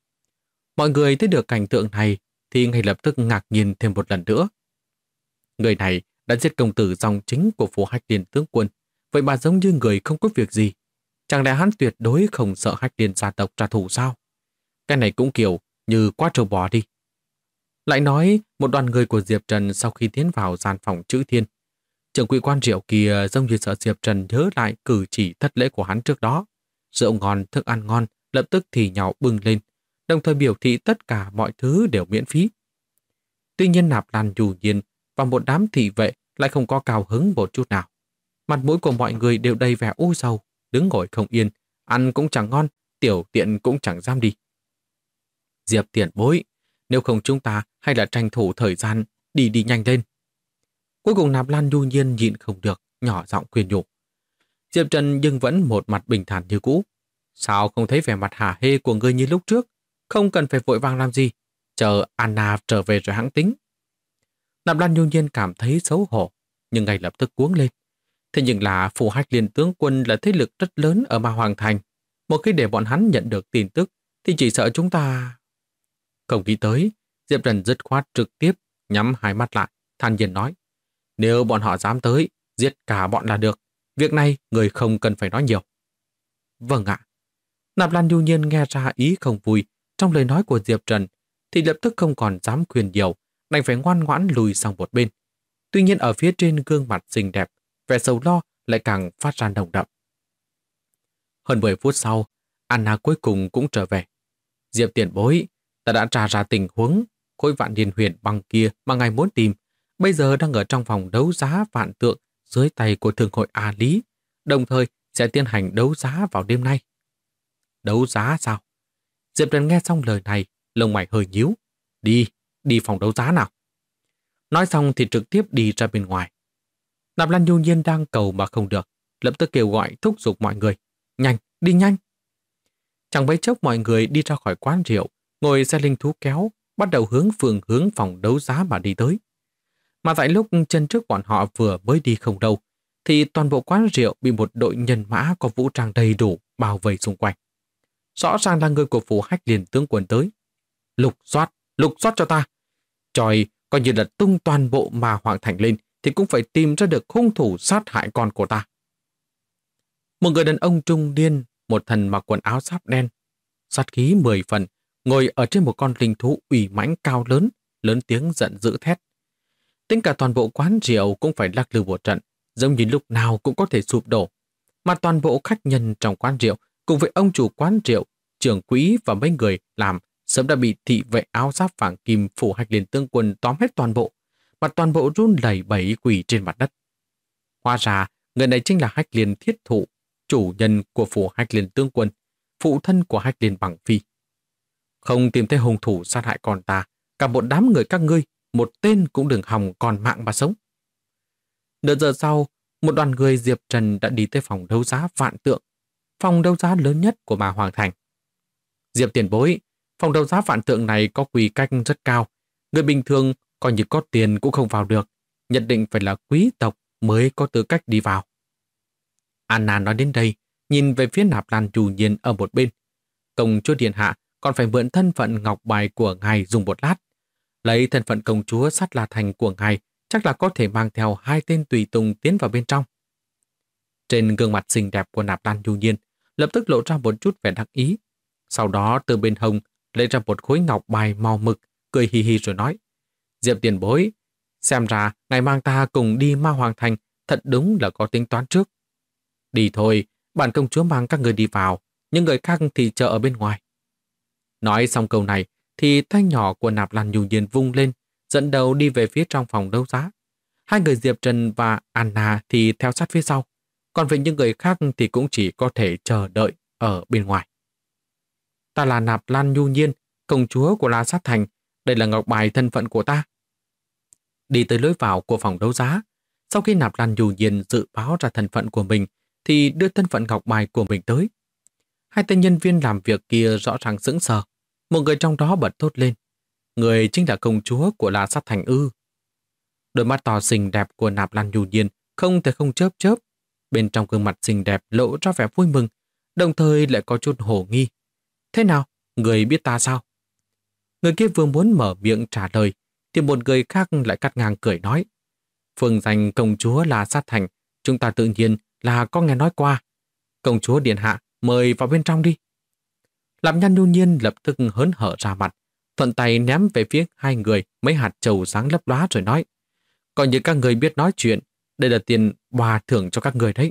Mọi người thấy được cảnh tượng này thì ngay lập tức ngạc nhiên thêm một lần nữa. Người này đã giết công tử dòng chính của phủ Hách Liên tướng quân, vậy mà giống như người không có việc gì. Chẳng lẽ hắn tuyệt đối không sợ Hách Liên gia tộc trả thù sao? Cái này cũng kiểu như quá trâu bò đi. Lại nói, một đoàn người của Diệp Trần sau khi tiến vào gian phòng chữ thiên, trưởng quỹ quan rượu kia giống như sợ Diệp Trần nhớ lại cử chỉ thất lễ của hắn trước đó. Rượu ngon, thức ăn ngon, lập tức thì nhào bưng lên, đồng thời biểu thị tất cả mọi thứ đều miễn phí. Tuy nhiên Nạp Lan Dù Nhiên và một đám thị vệ lại không có cao hứng một chút nào. Mặt mũi của mọi người đều đầy vẻ u sầu, đứng ngồi không yên, ăn cũng chẳng ngon, tiểu tiện cũng chẳng dám đi. Diệp tiền bối, nếu không chúng ta hay là tranh thủ thời gian, đi nhanh lên. Cuối cùng Nạp Lan Nhu Nhiên nhịn không được, nhỏ giọng khuyên nhủ. Diệp Trần nhưng vẫn một mặt bình thản như cũ. Sao không thấy vẻ mặt hả hê của ngươi như lúc trước? Không cần phải vội vàng làm gì. Chờ Anna trở về rồi hãng tính. Nạp Lan Nhu Nhiên cảm thấy xấu hổ, nhưng ngay lập tức cuống lên. Thế nhưng là phủ Hách Liên tướng quân là thế lực rất lớn ở Ma Hoàng Thành. Một khi để bọn hắn nhận được tin tức, thì chỉ sợ chúng ta... Không nghĩ tới, Diệp Trần dứt khoát trực tiếp, nhắm hai mắt lại, than nhiên nói. Nếu bọn họ dám tới, giết cả bọn là được. Việc này người không cần phải nói nhiều. Vâng ạ. Nạp Lan Nhu Nhiên nghe ra ý không vui trong lời nói của Diệp Trần, thì lập tức không còn dám khuyên nhiều, đành phải ngoan ngoãn lùi sang một bên. Tuy nhiên ở phía trên gương mặt xinh đẹp, vẻ sầu lo lại càng phát ra nồng đậm. Hơn 10 phút sau, Anna cuối cùng cũng trở về. Diệp tiền bối, ta đã tra ra tình huống khối Vạn Niên Huyền Băng kia mà ngài muốn tìm, bây giờ đang ở trong phòng đấu giá vạn tượng dưới tay của Thương hội A Lý, đồng thời sẽ tiến hành đấu giá vào đêm nay. Đấu giá sao? Diệp Trần nghe xong lời này, lông mày hơi nhíu. Đi phòng đấu giá nào. Nói xong thì trực tiếp đi ra bên ngoài. Nạp Lan Nhu Nhiên đang cầu mà không được, lập tức kêu gọi thúc giục mọi người. Nhanh, đi nhanh. Chẳng mấy chốc mọi người đi ra khỏi quán rượu, ngồi xe linh thú kéo, bắt đầu hướng phòng đấu giá mà đi tới. Mà tại lúc chân trước bọn họ vừa mới đi không đâu, thì toàn bộ quán rượu bị một đội nhân mã có vũ trang đầy đủ bao vây xung quanh. Rõ ràng là người của phủ Hách Liên tướng quân tới. Lục soát cho ta. Trời, coi như là tung toàn bộ Ma Hoàng Thành lên thì cũng phải tìm ra được hung thủ sát hại con của ta. Một người đàn ông trung niên, một thần mặc quần áo giáp đen, sát khí 10 phần, ngồi ở trên một con linh thú ủy mãnh cao lớn, lớn tiếng giận dữ thét. Tính cả toàn bộ quán rượu cũng phải lắc lư một trận, giống như lúc nào cũng có thể sụp đổ. Mà toàn bộ khách nhân trong quán rượu cùng với ông chủ quán rượu, trưởng quỹ và mấy người làm sớm đã bị thị vệ áo giáp vàng kim phủ Hách Liên tướng quân tóm hết toàn bộ, mà toàn bộ run lẩy bẩy quỳ trên mặt đất. Hóa ra, người này chính là Hách Liên Thiết Thụ, chủ nhân của phủ Hách Liên tướng quân, phụ thân của Hách Liên Bằng Phi. Không tìm thấy hung thủ sát hại con ta, cả một đám người các ngươi, một tên cũng đừng hòng còn mạng mà sống. Nửa giờ sau, một đoàn người Diệp Trần đã đi tới phòng đấu giá vạn tượng, phòng đấu giá lớn nhất của Ma Hoàng Thành. Diệp tiền bối, Phòng đấu giá vạn tượng này có quy cách rất cao. Người bình thường coi như có tiền cũng không vào được. Nhất định phải là quý tộc mới có tư cách đi vào. Anna nói đến đây, nhìn về phía Nạp Lan Chu Nhiên ở một bên. Công chúa điện hạ còn phải mượn thân phận ngọc bài của ngài dùng một lát. Lấy thân phận công chúa Sát La Thành của ngài, chắc là có thể mang theo 2 tên tùy tùng tiến vào bên trong. Trên gương mặt xinh đẹp của Nạp Lan Chu Nhiên lập tức lộ ra một chút vẻ đắc ý. Sau đó từ bên hông lấy ra một khối ngọc bài màu mực, cười hì hì rồi nói: Diệp tiền bối, xem ra ngài mang ta cùng đi Ma Hoàng Thành thật đúng là có tính toán trước. Đi thôi, bản công chúa mang các người đi vào, những người khác thì chờ ở bên ngoài. Nói xong câu này thì tay nhỏ của Nạp Lan Nhu Nhiên vung lên, dẫn đầu đi về phía trong phòng đấu giá. Hai người Diệp Trần và Anna thì theo sát phía sau, còn về những người khác thì cũng chỉ có thể chờ đợi ở bên ngoài. Ta là Nạp Lan Nhu Nhiên, công chúa của La Sát Thành, đây là ngọc bài thân phận của ta. Đi tới lối vào của phòng đấu giá, sau khi Nạp Lan Nhu Nhiên dự báo ra thân phận của mình thì đưa thân phận ngọc bài của mình tới. Hai tên nhân viên làm việc kia rõ ràng sững sờ. Một người trong đó bật thốt lên: người chính là công chúa của La Sát Thành ư? Đôi mắt to xinh đẹp của Nạp Lan Nhu Nhiên không thể không chớp chớp. Bên trong gương mặt xinh đẹp lộ ra vẻ vui mừng, đồng thời lại có chút hồ nghi. Thế nào? Người biết ta sao? Người kia vừa muốn mở miệng trả lời thì một người khác lại cắt ngang cười nói: phương danh công chúa La Sát Thành, chúng ta tự nhiên là có nghe nói qua. Công chúa điện hạ, mời vào bên trong đi. Làm Nhan Nhu Nhiên lập tức hớn hở ra mặt, thuận tay ném về phía hai người mấy hạt trầu sáng lấp lóa rồi nói: coi như các người biết nói chuyện, đây là tiền quà thưởng cho các người đấy.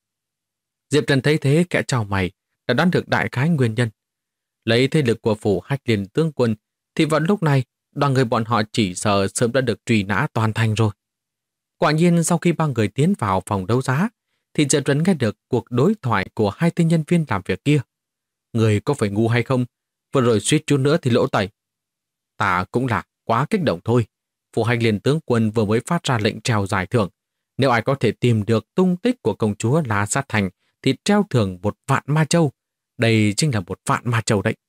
Diệp Trần thấy thế kẽ chào mày, đã đoán được đại khái nguyên nhân. Lấy thế lực của phủ Hách Liên tướng quân thì vào lúc này đoàn người bọn họ chỉ sợ sớm đã được truy nã toàn thành rồi. Quả nhiên sau khi ba người tiến vào phòng đấu giá thì Diệp Trần nghe được cuộc đối thoại của hai tên nhân viên làm việc kia. Người có phải ngu hay không? Vừa rồi suýt chút nữa thì lỗ tẩy. Ta cũng là quá kích động thôi. Phủ Hách Liên tướng quân vừa mới phát ra lệnh treo giải thưởng. Nếu ai có thể tìm được tung tích của công chúa La Sát Thành thì treo thưởng 1.000.000 ma châu. Đây chính là 1.000.000 ma châu đấy.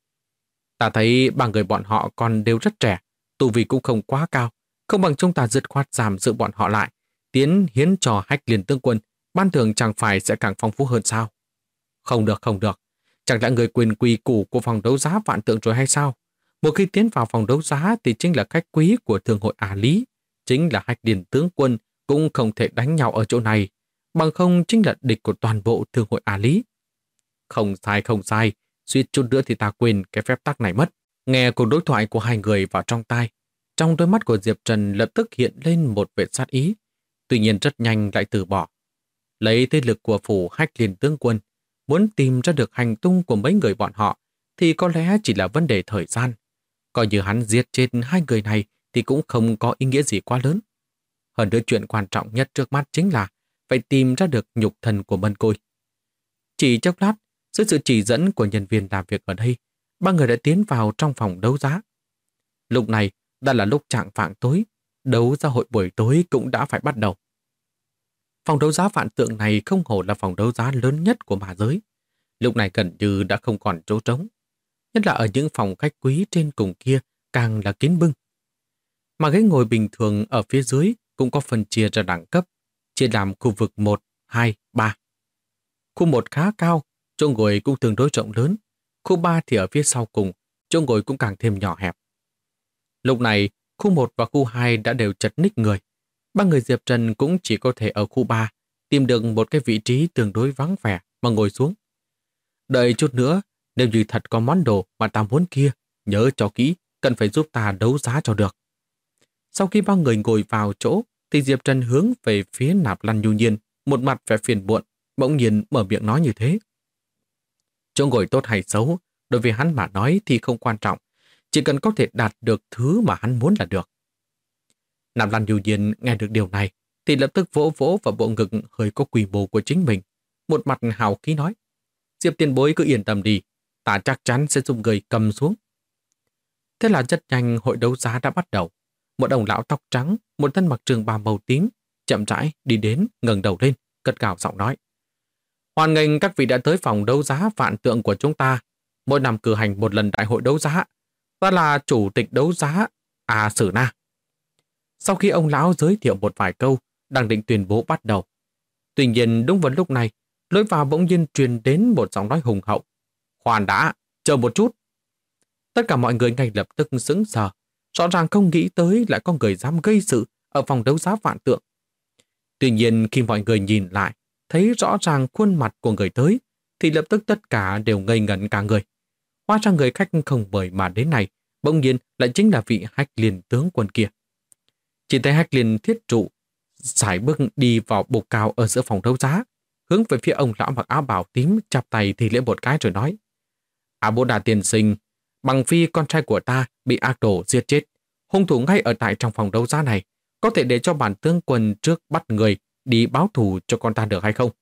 Ta thấy ba người bọn họ còn đều rất trẻ, tu vi cũng không quá cao, không bằng chúng ta dứt khoát giảm giữ bọn họ lại, tiến hiến cho Hách Liên tướng quân, ban thưởng chẳng phải sẽ càng phong phú hơn sao? Không được, không được. Chẳng lẽ người quyền quy củ của phòng đấu giá vạn tượng rồi hay sao? Một khi tiến vào phòng đấu giá thì chính là khách quý của thương hội Ả Lý, chính là Hách Liên tướng quân cũng không thể đánh nhau ở chỗ này, bằng không chính là địch của toàn bộ thương hội Ả Lý. Không sai, không sai, suýt chút nữa thì ta quên cái phép tắc này mất. Nghe cuộc đối thoại của hai người vào trong tai, trong đôi mắt của Diệp Trần lập tức hiện lên một vẻ sát ý, tuy nhiên rất nhanh lại từ bỏ. Lấy thế lực của phủ Hách Liên tướng quân, muốn tìm ra được hành tung của mấy người bọn họ thì có lẽ chỉ là vấn đề thời gian. Coi như hắn giết chết hai người này thì cũng không có ý nghĩa gì quá lớn. Hơn nữa chuyện quan trọng nhất trước mắt chính là phải tìm ra được nhục thân của Mân Côi. Chỉ chốc lát, dưới sự chỉ dẫn của nhân viên làm việc ở đây, ba người đã tiến vào trong phòng đấu giá. Lúc này đã là lúc chạng vạng tối, đấu giá hội buổi tối cũng đã phải bắt đầu. Phòng đấu giá vạn tượng này không hổ là phòng đấu giá lớn nhất của ma giới. Lúc này gần như đã không còn chỗ trống. Nhất là ở những phòng khách quý trên cùng kia càng là kín bưng. Mà ghế ngồi bình thường ở phía dưới cũng có phân chia ra đẳng cấp, chia làm khu vực 1, 2, 3. Khu 1 khá cao, chỗ ngồi cũng tương đối rộng lớn. Khu 3 thì ở phía sau cùng, chỗ ngồi cũng càng thêm nhỏ hẹp. Lúc này, khu 1 và khu 2 đã đều chật ních người. Ba người Diệp Trần cũng chỉ có thể ở khu 3 tìm được một cái vị trí tương đối vắng vẻ mà ngồi xuống. Đợi chút nữa, nếu như thật có món đồ mà ta muốn kia, nhớ cho kỹ, cần phải giúp ta đấu giá cho được. Sau khi ba người ngồi vào chỗ, thì Diệp Trần hướng về phía Nạp Lan Nhu Nhiên, một mặt vẻ phiền muộn, bỗng nhiên mở miệng nói như thế. Chỗ ngồi tốt hay xấu, đối với hắn mà nói thì không quan trọng, chỉ cần có thể đạt được thứ mà hắn muốn là được. Nạp Lan Nhu Nhiên nghe được điều này, thì lập tức vỗ vỗ vào bộ ngực hơi có quy mô của chính mình, một mặt hào khí nói: Diệp tiền bối cứ yên tâm đi, ta chắc chắn sẽ dùng người cầm xuống. Thế là rất nhanh hội đấu giá đã bắt đầu. Một ông lão tóc trắng, một thân mặc trường bào màu tím, chậm rãi đi đến, ngẩng đầu lên, cất cao giọng nói: Hoan nghênh các vị đã tới phòng đấu giá vạn tượng của chúng ta. mỗi năm cử hành một lần đại hội đấu giá. Ta là chủ tịch đấu giá Sử Na. Sau khi ông lão giới thiệu một vài câu, đang định tuyên bố bắt đầu. Tuy nhiên đúng vào lúc này, lối vào bỗng nhiên truyền đến một giọng nói hùng hậu. Khoan đã, chờ một chút. Tất cả mọi người ngay lập tức sững sờ, rõ ràng không nghĩ tới lại có người dám gây sự ở phòng đấu giá Vạn Tượng. Tuy nhiên khi mọi người nhìn lại, thấy rõ ràng khuôn mặt của người tới, thì lập tức tất cả đều ngây ngẩn cả người. Hóa ra người khách không mời mà đến này, bỗng nhiên lại chính là vị Hách Liên tướng quân kia. Chỉ thấy Hách Liên Thiết Trụ sải bước đi vào bục cao ở giữa phòng đấu giá, hướng về phía ông lão mặc áo bào tím, chắp tay thì lễ một cái rồi nói: Bố Đà tiên sinh, Bằng Phi con trai của ta bị ác đồ giết chết, hung thủ ngay ở tại trong phòng đấu giá này, có thể để cho bản tướng quân trước bắt người đi báo thù cho con ta được hay không?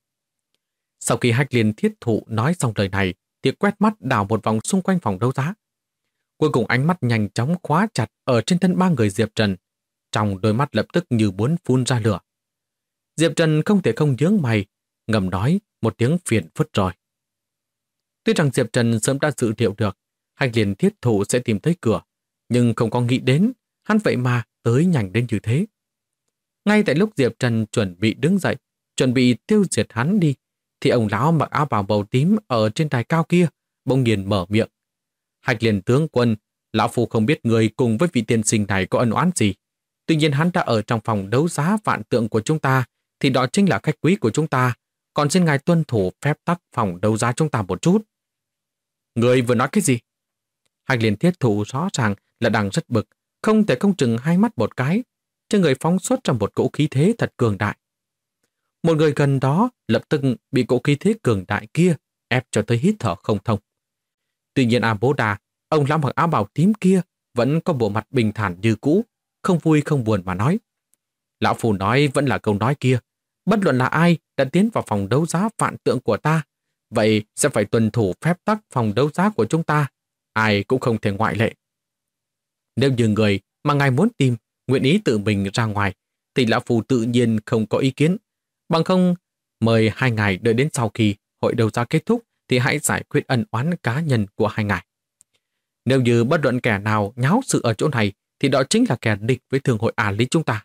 Sau khi Hách Liên Thiết Thụ nói xong lời này, thì quét mắt đảo một vòng xung quanh phòng đấu giá. Cuối cùng ánh mắt nhanh chóng khóa chặt ở trên thân ba người Diệp Trần, trong đôi mắt lập tức như muốn phun ra lửa. Diệp Trần không thể không nhướng mày, ngầm nói một tiếng phiền phức rồi. Tuy rằng Diệp Trần sớm đã dự liệu được Hách Liên Thiết Thụ sẽ tìm thấy cửa, nhưng không có nghĩ đến hắn vậy mà tới nhanh đến như thế. Ngay tại lúc Diệp Trần chuẩn bị đứng dậy, chuẩn bị tiêu diệt hắn đi, thì ông lão mặc áo bào màu tím ở trên đài cao kia bỗng nhiên mở miệng. Hách Liên tướng quân, lão phu không biết người cùng với vị tiên sinh này có ân oán gì. Tuy nhiên hắn đã ở trong phòng đấu giá Vạn Tượng của chúng ta, thì đó chính là khách quý của chúng ta. Còn xin ngài tuân thủ phép tắc phòng đấu giá chúng ta một chút. Người vừa nói cái gì? Hách Liên Thiết Thụ rõ ràng là đang rất bực, không thể không chừng hai mắt một cái, trên người phóng xuất ra một cỗ khí thế thật cường đại. Một người gần đó lập tức bị cỗ khí thế cường đại kia ép cho tới hít thở không thông. Tuy nhiên Bố Đà, ông lão mặc áo bào tím kia vẫn có bộ mặt bình thản như cũ, không vui không buồn mà nói. Lão Phu nói vẫn là câu nói kia, bất luận là ai đã tiến vào phòng đấu giá Vạn Tượng của ta, vậy sẽ phải tuân thủ phép tắc phòng đấu giá của chúng ta, ai cũng không thể ngoại lệ. Nếu như người mà ngài muốn tìm nguyện ý tự mình ra ngoài, thì lão Phu tự nhiên không có ý kiến. Bằng không, mời hai ngài đợi đến sau khi hội đấu giá kết thúc thì hãy giải quyết ân oán cá nhân của hai ngài. Nếu như bất luận kẻ nào nháo sự ở chỗ này, thì đó chính là kẻ địch với thương hội Lý chúng ta.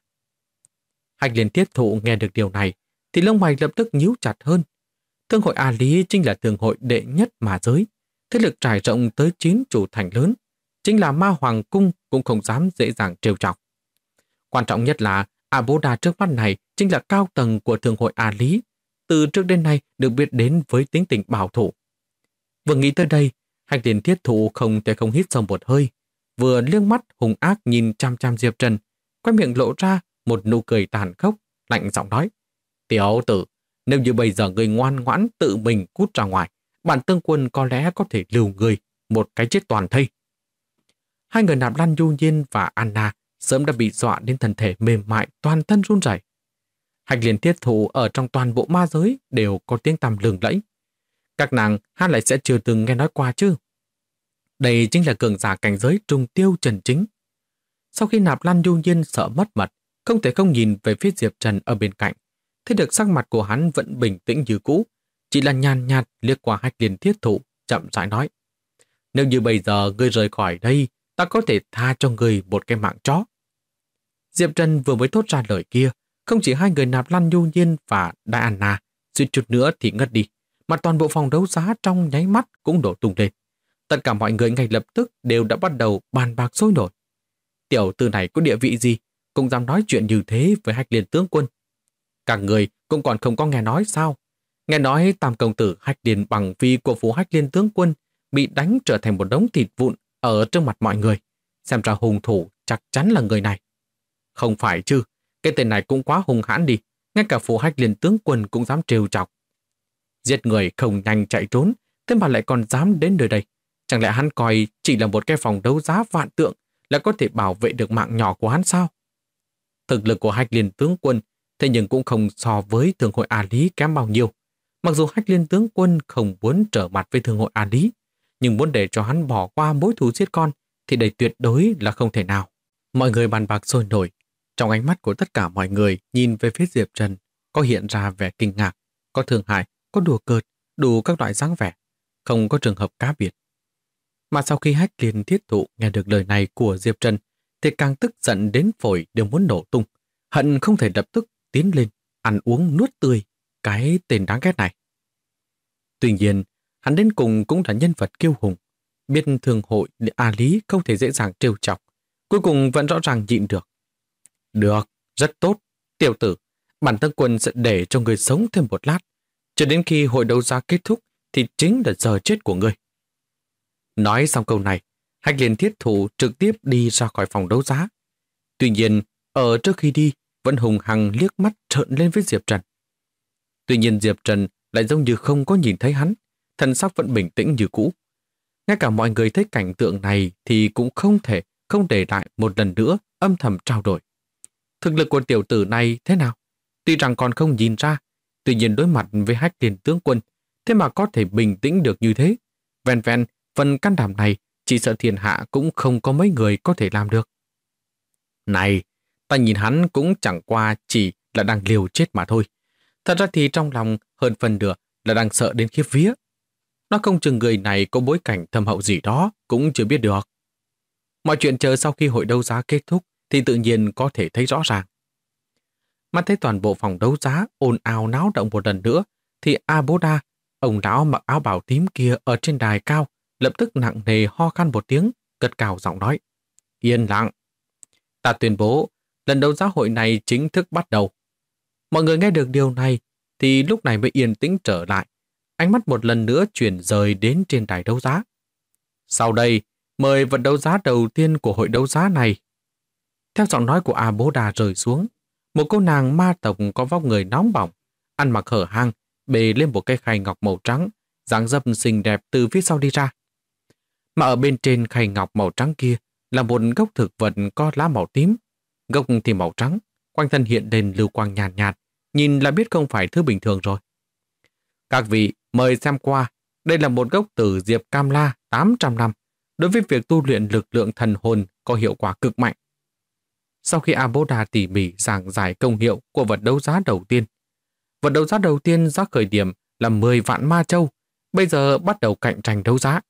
Hách Liên Thiết Thụ nghe được điều này, thì lông mày lập tức nhíu chặt hơn. Thương hội Lý chính là thương hội đệ nhất mà giới, thế lực trải rộng tới 9 chủ thành lớn, chính là Ma Hoàng Cung cũng không dám dễ dàng trêu chọc. Quan trọng nhất là Bố Đà trước mắt này chính là cao tầng của thương hội Lý, từ trước đến nay được biết đến với tính tình bảo thủ. Vừa nghĩ tới đây, Hách Liên Thiết Thụ không thể không hít sâu một hơi, vừa liếc mắt hung ác nhìn chăm chăm Diệp Trần, quay miệng lộ ra một nụ cười tàn khốc, lạnh giọng nói: Tiểu tử, nếu như bây giờ người ngoan ngoãn tự mình cút ra ngoài, bản tướng quân có lẽ có thể lưu người một cái chết toàn thây. Hai người Nạp Lan Nhu Nhiên và Anna sớm đã bị dọa đến thân thể mềm mại, toàn thân run rẩy. Hách Liên Thiết Thụ ở trong toàn bộ ma giới đều có tiếng tăm lừng lẫy. Các nàng hát lại sẽ chưa từng nghe nói qua chứ. Đây chính là cường giả cảnh giới trùng tiêu Trần Chính. Sau khi Nạp Lan Nhu Nhiên sợ mất mật, không thể không nhìn về phía Diệp Trần ở bên cạnh, thấy được sắc mặt của hắn vẫn bình tĩnh như cũ, chỉ là nhàn nhạt liếc qua Hách Liên Thiết Thụ, chậm rãi nói: Nếu như bây giờ ngươi rời khỏi đây, ta có thể tha cho ngươi một cái mạng chó. Diệp Trần vừa mới thốt ra lời kia, không chỉ hai người Nạp Lan Nhu Nhiên và Đại Anna suýt chút nữa thì ngất đi, mà toàn bộ phòng đấu giá trong nháy mắt cũng đổ tung lên. Tất cả mọi người ngay lập tức đều đã bắt đầu bàn bạc sôi nổi. Tiểu tử này có địa vị gì, cũng dám nói chuyện như thế với Hách Liên tướng quân? Các người cũng còn không có nghe nói sao? Nghe nói tam công tử Hách Liên Bằng Phi của phủ Hách Liên tướng quân bị đánh trở thành một đống thịt vụn ở trước mặt mọi người. Xem ra hung thủ chắc chắn là người này. Không phải chứ, cái tên này cũng quá hung hãn đi, ngay cả phủ Hách Liên tướng quân cũng dám trêu chọc. Giết người không nhanh chạy trốn, thế mà lại còn dám đến nơi đây. Chẳng lẽ hắn coi chỉ là một cái phòng đấu giá Vạn Tượng là có thể bảo vệ được mạng nhỏ của hắn sao? Thực lực của Hách Liên tướng quân thế nhưng cũng không so với thương hội Lý kém bao nhiêu. Mặc dù Hách Liên tướng quân không muốn trở mặt với thương hội Lý, nhưng muốn để cho hắn bỏ qua mối thù giết con thì đây tuyệt đối là không thể nào. Mọi người bàn bạc sôi nổi. Trong ánh mắt của tất cả mọi người nhìn về phía Diệp Trần có hiện ra vẻ kinh ngạc, có thương hại, có đùa cợt, đủ các loại dáng vẻ. không có trường hợp cá biệt. Mà sau khi Hách Liên Thiết Thụ nghe được lời này của Diệp Trần thì càng tức giận đến phổi đều muốn nổ tung, hận không thể lập tức tiến lên, ăn uống nuốt tươi cái tên đáng ghét này. Tuy nhiên, hắn đến cùng cũng là nhân vật kiêu hùng, biết thường hội A Lý không thể dễ dàng trêu chọc, cuối cùng vẫn rõ ràng nhịn được. Được, rất tốt, tiểu tử, bản thân quân sẽ để cho người sống thêm một lát, cho đến khi hội đấu giá kết thúc thì chính là giờ chết của ngươi. Nói xong câu này, Hách Liên Thiết Thụ trực tiếp đi ra khỏi phòng đấu giá. Tuy nhiên, ở trước khi đi, vẫn hùng hăng liếc mắt trợn lên với Diệp Trần. Tuy nhiên Diệp Trần lại giống như không có nhìn thấy hắn, thần sắc vẫn bình tĩnh như cũ. Ngay cả mọi người thấy cảnh tượng này thì cũng không để lại một lần nữa âm thầm trao đổi. Thực lực của tiểu tử này thế nào? Tuy rằng còn không nhìn ra, tuy nhiên đối mặt với Hách Liên tướng quân, thế mà có thể bình tĩnh được như thế. Vẹn vẹn phần can đảm này, chỉ sợ thiên hạ cũng không có mấy người có thể làm được. Này, ta nhìn hắn cũng chẳng qua chỉ là đang liều chết mà thôi. Thật ra thì trong lòng hơn phần nửa là đang sợ đến khiếp vía. Nó không chừng người này có bối cảnh thâm hậu gì đó cũng chưa biết được. Mọi chuyện chờ sau khi hội đấu giá kết thúc thì tự nhiên có thể thấy rõ ràng. Mắt thấy toàn bộ phòng đấu giá ồn ào náo động một lần nữa thì A Bố Đa, ông lão mặc áo bào tím kia ở trên đài cao, lập tức nặng nề ho khan một tiếng, cất cao giọng nói: Yên lặng. Ta tuyên bố, lần đấu giá hội này chính thức bắt đầu. Mọi người nghe được điều này thì lúc này mới yên tĩnh trở lại. Ánh mắt một lần nữa chuyển rời đến trên đài đấu giá. Sau đây, mời vật đấu giá đầu tiên của hội đấu giá này. Theo giọng nói của A Bố Đà rơi xuống, một cô nàng ma tộc có vóc người nóng bỏng, ăn mặc hở hang, bề lên một cây khay ngọc màu trắng, dáng dấp xinh đẹp từ phía sau đi ra. Mà ở bên trên khay ngọc màu trắng kia là một gốc thực vật có lá màu tím, gốc thì màu trắng, quanh thân hiện lên lưu quang nhàn nhạt, nhìn là biết không phải thứ bình thường rồi. Các vị mời xem qua, đây là một gốc tử diệp cam la 800 năm, đối với việc tu luyện lực lượng thần hồn có hiệu quả cực mạnh. Sau khi A Bố Đà tỉ mỉ giảng giải công hiệu của vật đấu giá đầu tiên, vật đấu giá đầu tiên giá khởi điểm là 10 vạn ma châu, bây giờ bắt đầu cạnh tranh đấu giá.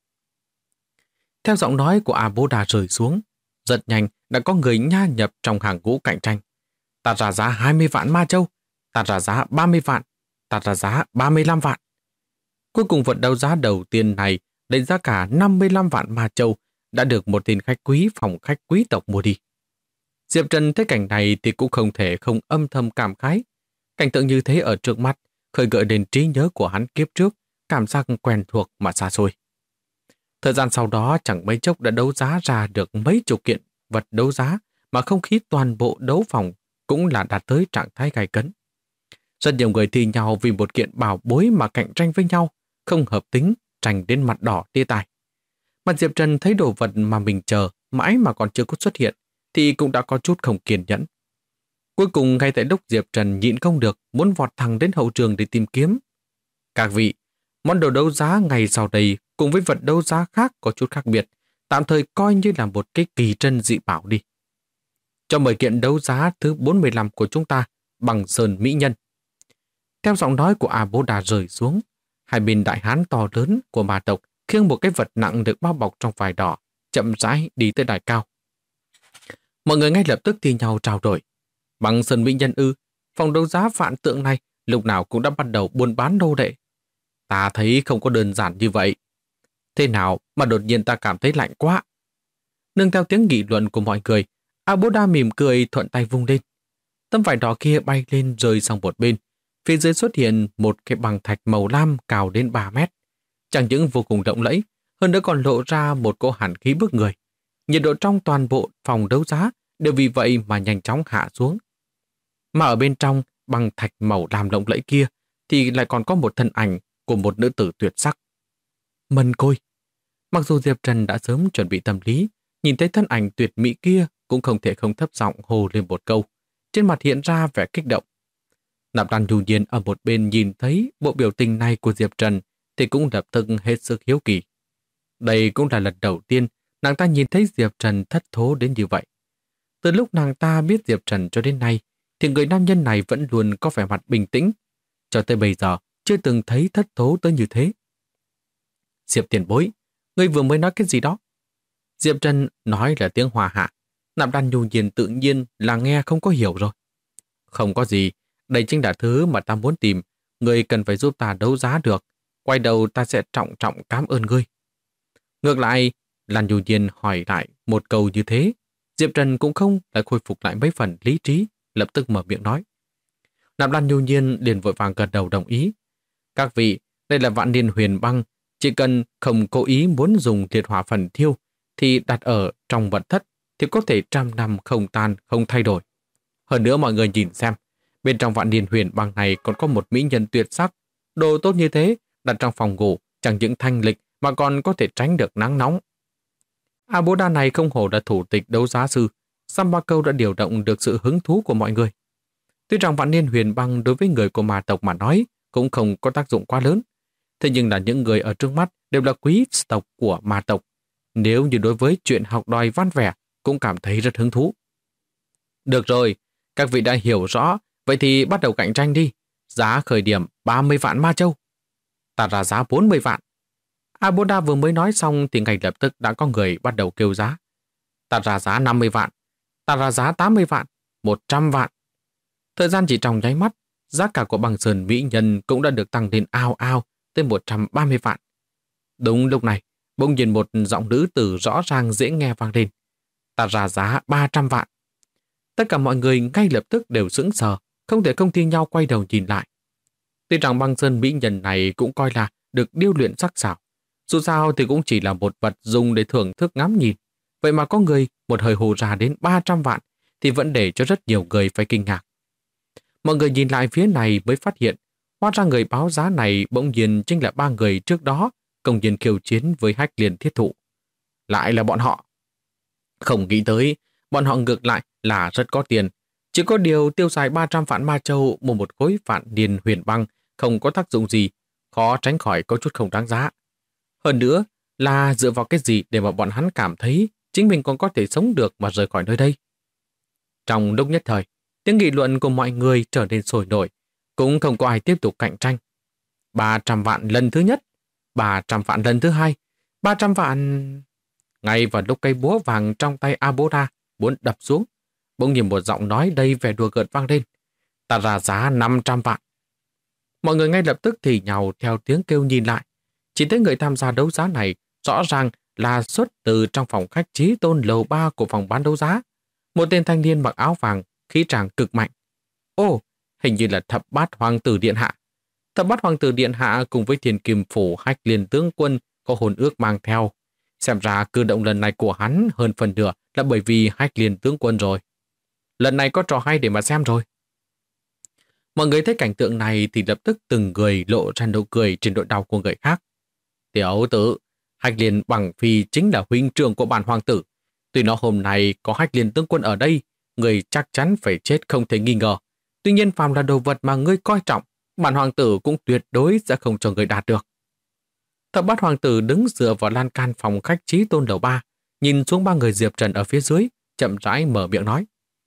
Theo giọng nói của A Bố Đà rơi xuống, rất nhanh đã có người nha nhập trong hàng ngũ cạnh tranh. Ta ra giá 20 vạn ma châu, ta ra giá 30 vạn, ta ra giá 35 vạn. Cuối cùng vật đấu giá đầu tiên này lấy giá cả 55 vạn ma châu đã được một tên khách quý phòng khách quý tộc mua đi. Diệp Trần thấy cảnh này thì cũng không thể không âm thầm cảm khái. Cảnh tượng như thế ở trước mắt khơi gợi đến trí nhớ của hắn kiếp trước, cảm giác quen thuộc mà xa xôi. Thời gian sau đó chẳng mấy chốc đã đấu giá ra được mấy chục kiện vật đấu giá mà không khí toàn bộ đấu phòng cũng là đạt tới trạng thái gay cấn. Rất nhiều người thi nhau vì một kiện bảo bối mà cạnh tranh với nhau, không hợp tính, tranh đến mặt đỏ tia tai. Mà Diệp Trần thấy đồ vật mà mình chờ mãi mà còn chưa có xuất hiện thì cũng đã có chút không kiên nhẫn. Cuối cùng ngay tại lúc Diệp Trần nhịn không được muốn vọt thẳng đến hậu trường để tìm kiếm. Các vị, món đồ đấu giá ngày sau đây cùng với vật đấu giá khác có chút khác biệt, tạm thời coi như là một cái kỳ trân dị bảo đi. Cho mời kiện đấu giá thứ 45 của chúng ta bằng sơn mỹ nhân. Theo giọng nói của A Bố Đà rơi xuống, hai bên đại hán to lớn của ma tộc khiêng một cái vật nặng được bao bọc trong vải đỏ, chậm rãi đi tới đài cao. Mọi người ngay lập tức thi nhau trao đổi. Bằng sơn mỹ nhân ư, phòng đấu giá vạn tượng này lúc nào cũng đã bắt đầu buôn bán nô lệ. Ta thấy không có đơn giản như vậy. Thế nào mà đột nhiên ta cảm thấy lạnh quá? Nương theo tiếng nghị luận của mọi người, A Bố Đa mỉm cười thuận tay vung lên. Tấm vải đỏ kia bay lên rơi sang một bên. Phía dưới xuất hiện một cái bằng thạch màu lam cao đến 3 mét. Chẳng những vô cùng lộng lẫy, hơn nữa còn lộ ra một cỗ hàn khí bức người. Nhiệt độ trong toàn bộ phòng đấu giá đều vì vậy mà nhanh chóng hạ xuống. Mà ở bên trong bằng thạch màu lam lộng lẫy kia thì lại còn có một thân ảnh của một nữ tử tuyệt sắc. Mân Côi. Mặc dù Diệp Trần đã sớm chuẩn bị tâm lý, nhìn thấy thân ảnh tuyệt mỹ kia cũng không thể không thấp giọng hô lên một câu, trên mặt hiện ra vẻ kích động. Nạp Lan Nhu Nhiên ở một bên nhìn thấy bộ biểu tình này của Diệp Trần thì cũng lập tức hết sức hiếu kỳ. Đây cũng là lần đầu tiên nàng ta nhìn thấy Diệp Trần thất thố đến như vậy. Từ lúc nàng ta biết Diệp Trần cho đến nay thì người nam nhân này vẫn luôn có vẻ mặt bình tĩnh. Cho tới bây giờ chưa từng thấy thất thố tới như thế. Diệp tiền bối, ngươi vừa mới nói cái gì đó? Diệp Trần nói là tiếng Hòa hạ. Nạp Lan Nhu Nhiên tự nhiên là nghe không có hiểu rồi. Không có gì, đây chính là thứ mà ta muốn tìm. Ngươi cần phải giúp ta đấu giá được. Quay đầu ta sẽ trọng trọng cảm ơn ngươi. Ngược lại, Lan Nhu Nhiên hỏi lại một câu như thế. Diệp Trần cũng không lại khôi phục lại mấy phần lý trí, lập tức mở miệng nói. Nạp Lan Nhu Nhiên liền vội vàng gật đầu đồng ý. Các vị, đây là vạn niên huyền băng. Chỉ cần không cố ý muốn dùng liệt hỏa phần thiêu, thì đặt ở trong vật thất thì có thể trăm năm không tan, không thay đổi. Hơn nữa mọi người nhìn xem, bên trong vạn niên huyền băng này còn có một mỹ nhân tuyệt sắc. Đồ tốt như thế, đặt trong phòng ngủ, chẳng những thanh lịch mà còn có thể tránh được nắng nóng. A Bố Đa này không hổ là thủ tịch đấu giá sư, Sam Ba Câu đã điều động được sự hứng thú của mọi người. Tuy rằng vạn niên huyền băng đối với người của ma tộc mà nói cũng không có tác dụng quá lớn, thế nhưng là những người ở trước mắt đều là quý tộc của ma tộc. Nếu như đối với chuyện học đòi văn vẻ cũng cảm thấy rất hứng thú. Được rồi, các vị đã hiểu rõ, vậy thì bắt đầu cạnh tranh đi. Giá khởi điểm 30 vạn ma châu. Ta ra giá 40 vạn. Aboda vừa mới nói xong thì ngay lập tức đã có người bắt đầu kêu giá. Ta ra giá 50 vạn. Ta ra giá 80 vạn. 100 vạn. Thời gian chỉ trong nháy mắt, giá cả của băng sơn mỹ nhân cũng đã được tăng lên ao ao tới 130 vạn. Đúng lúc này, bỗng nhiên một giọng nữ tử rõ ràng dễ nghe vang lên. Ta ra giá 300 vạn. Tất cả mọi người ngay lập tức đều sững sờ, không thể không thi nhau quay đầu nhìn lại. Tuy rằng băng sơn mỹ nhân này cũng coi là được điêu luyện sắc sảo, dù sao thì cũng chỉ là một vật dùng để thưởng thức ngắm nhìn. Vậy mà có người một hơi hù ra đến 300 vạn thì vẫn để cho rất nhiều người phải kinh ngạc. Mọi người nhìn lại phía này mới phát hiện, hóa ra người báo giá này bỗng nhiên chính là ba người trước đó công nhiên khiêu chiến với Hách Liên Thiết Thụ. Lại là bọn họ. Không nghĩ tới, bọn họ ngược lại là rất có tiền. Chỉ có điều tiêu xài 300 vạn ma châu mua một khối vạn niên huyền băng không có tác dụng gì, khó tránh khỏi có chút không đáng giá. Hơn nữa là dựa vào cái gì để mà bọn hắn cảm thấy chính mình còn có thể sống được mà rời khỏi nơi đây. Trong lúc nhất thời, tiếng nghị luận của mọi người trở nên sôi nổi, cũng không có ai tiếp tục cạnh tranh. 300 vạn lần thứ nhất, 300 vạn lần thứ hai, 300 vạn... Ngay vào lúc cây búa vàng trong tay Aboda muốn đập xuống, bỗng nhiên một giọng nói đầy vẻ đùa cợt vang lên. Ta ra giá 500 vạn. Mọi người ngay lập tức thì nhào theo tiếng kêu nhìn lại. Chỉ thấy người tham gia đấu giá này rõ ràng là xuất từ trong phòng khách Chí Tôn lầu 3 của phòng bán đấu giá. Một tên thanh niên mặc áo vàng, khí tràng cực mạnh. Ồ, hình như là Thập Bát Hoàng tử Điện Hạ. Thập Bát Hoàng tử Điện Hạ cùng với Thiên Kim Phủ Hách Liên tướng quân có hôn ước mang theo. Xem ra cử động lần này của hắn hơn phần nửa là bởi vì Hách Liên tướng quân rồi. Lần này có trò hay để mà xem rồi. Mọi người thấy cảnh tượng này thì lập tức từng người lộ ra nụ cười trên nỗi đau của người khác. Tiểu tử, Hách Liên Bằng Phi chính là huynh trưởng của bản hoàng tử. Tuy nó hôm nay có Hách Liên tướng quân ở đây, người chắc chắn phải chết không thể nghi ngờ. Tuy nhiên phàm là đồ vật mà ngươi coi trọng, bản hoàng tử cũng tuyệt đối sẽ không cho người đạt được. Thập Bát Hoàng tử đứng dựa vào lan can phòng khách Chí Tôn lầu 3, nhìn xuống ba người Diệp Trần ở phía dưới, chậm rãi mở miệng nói.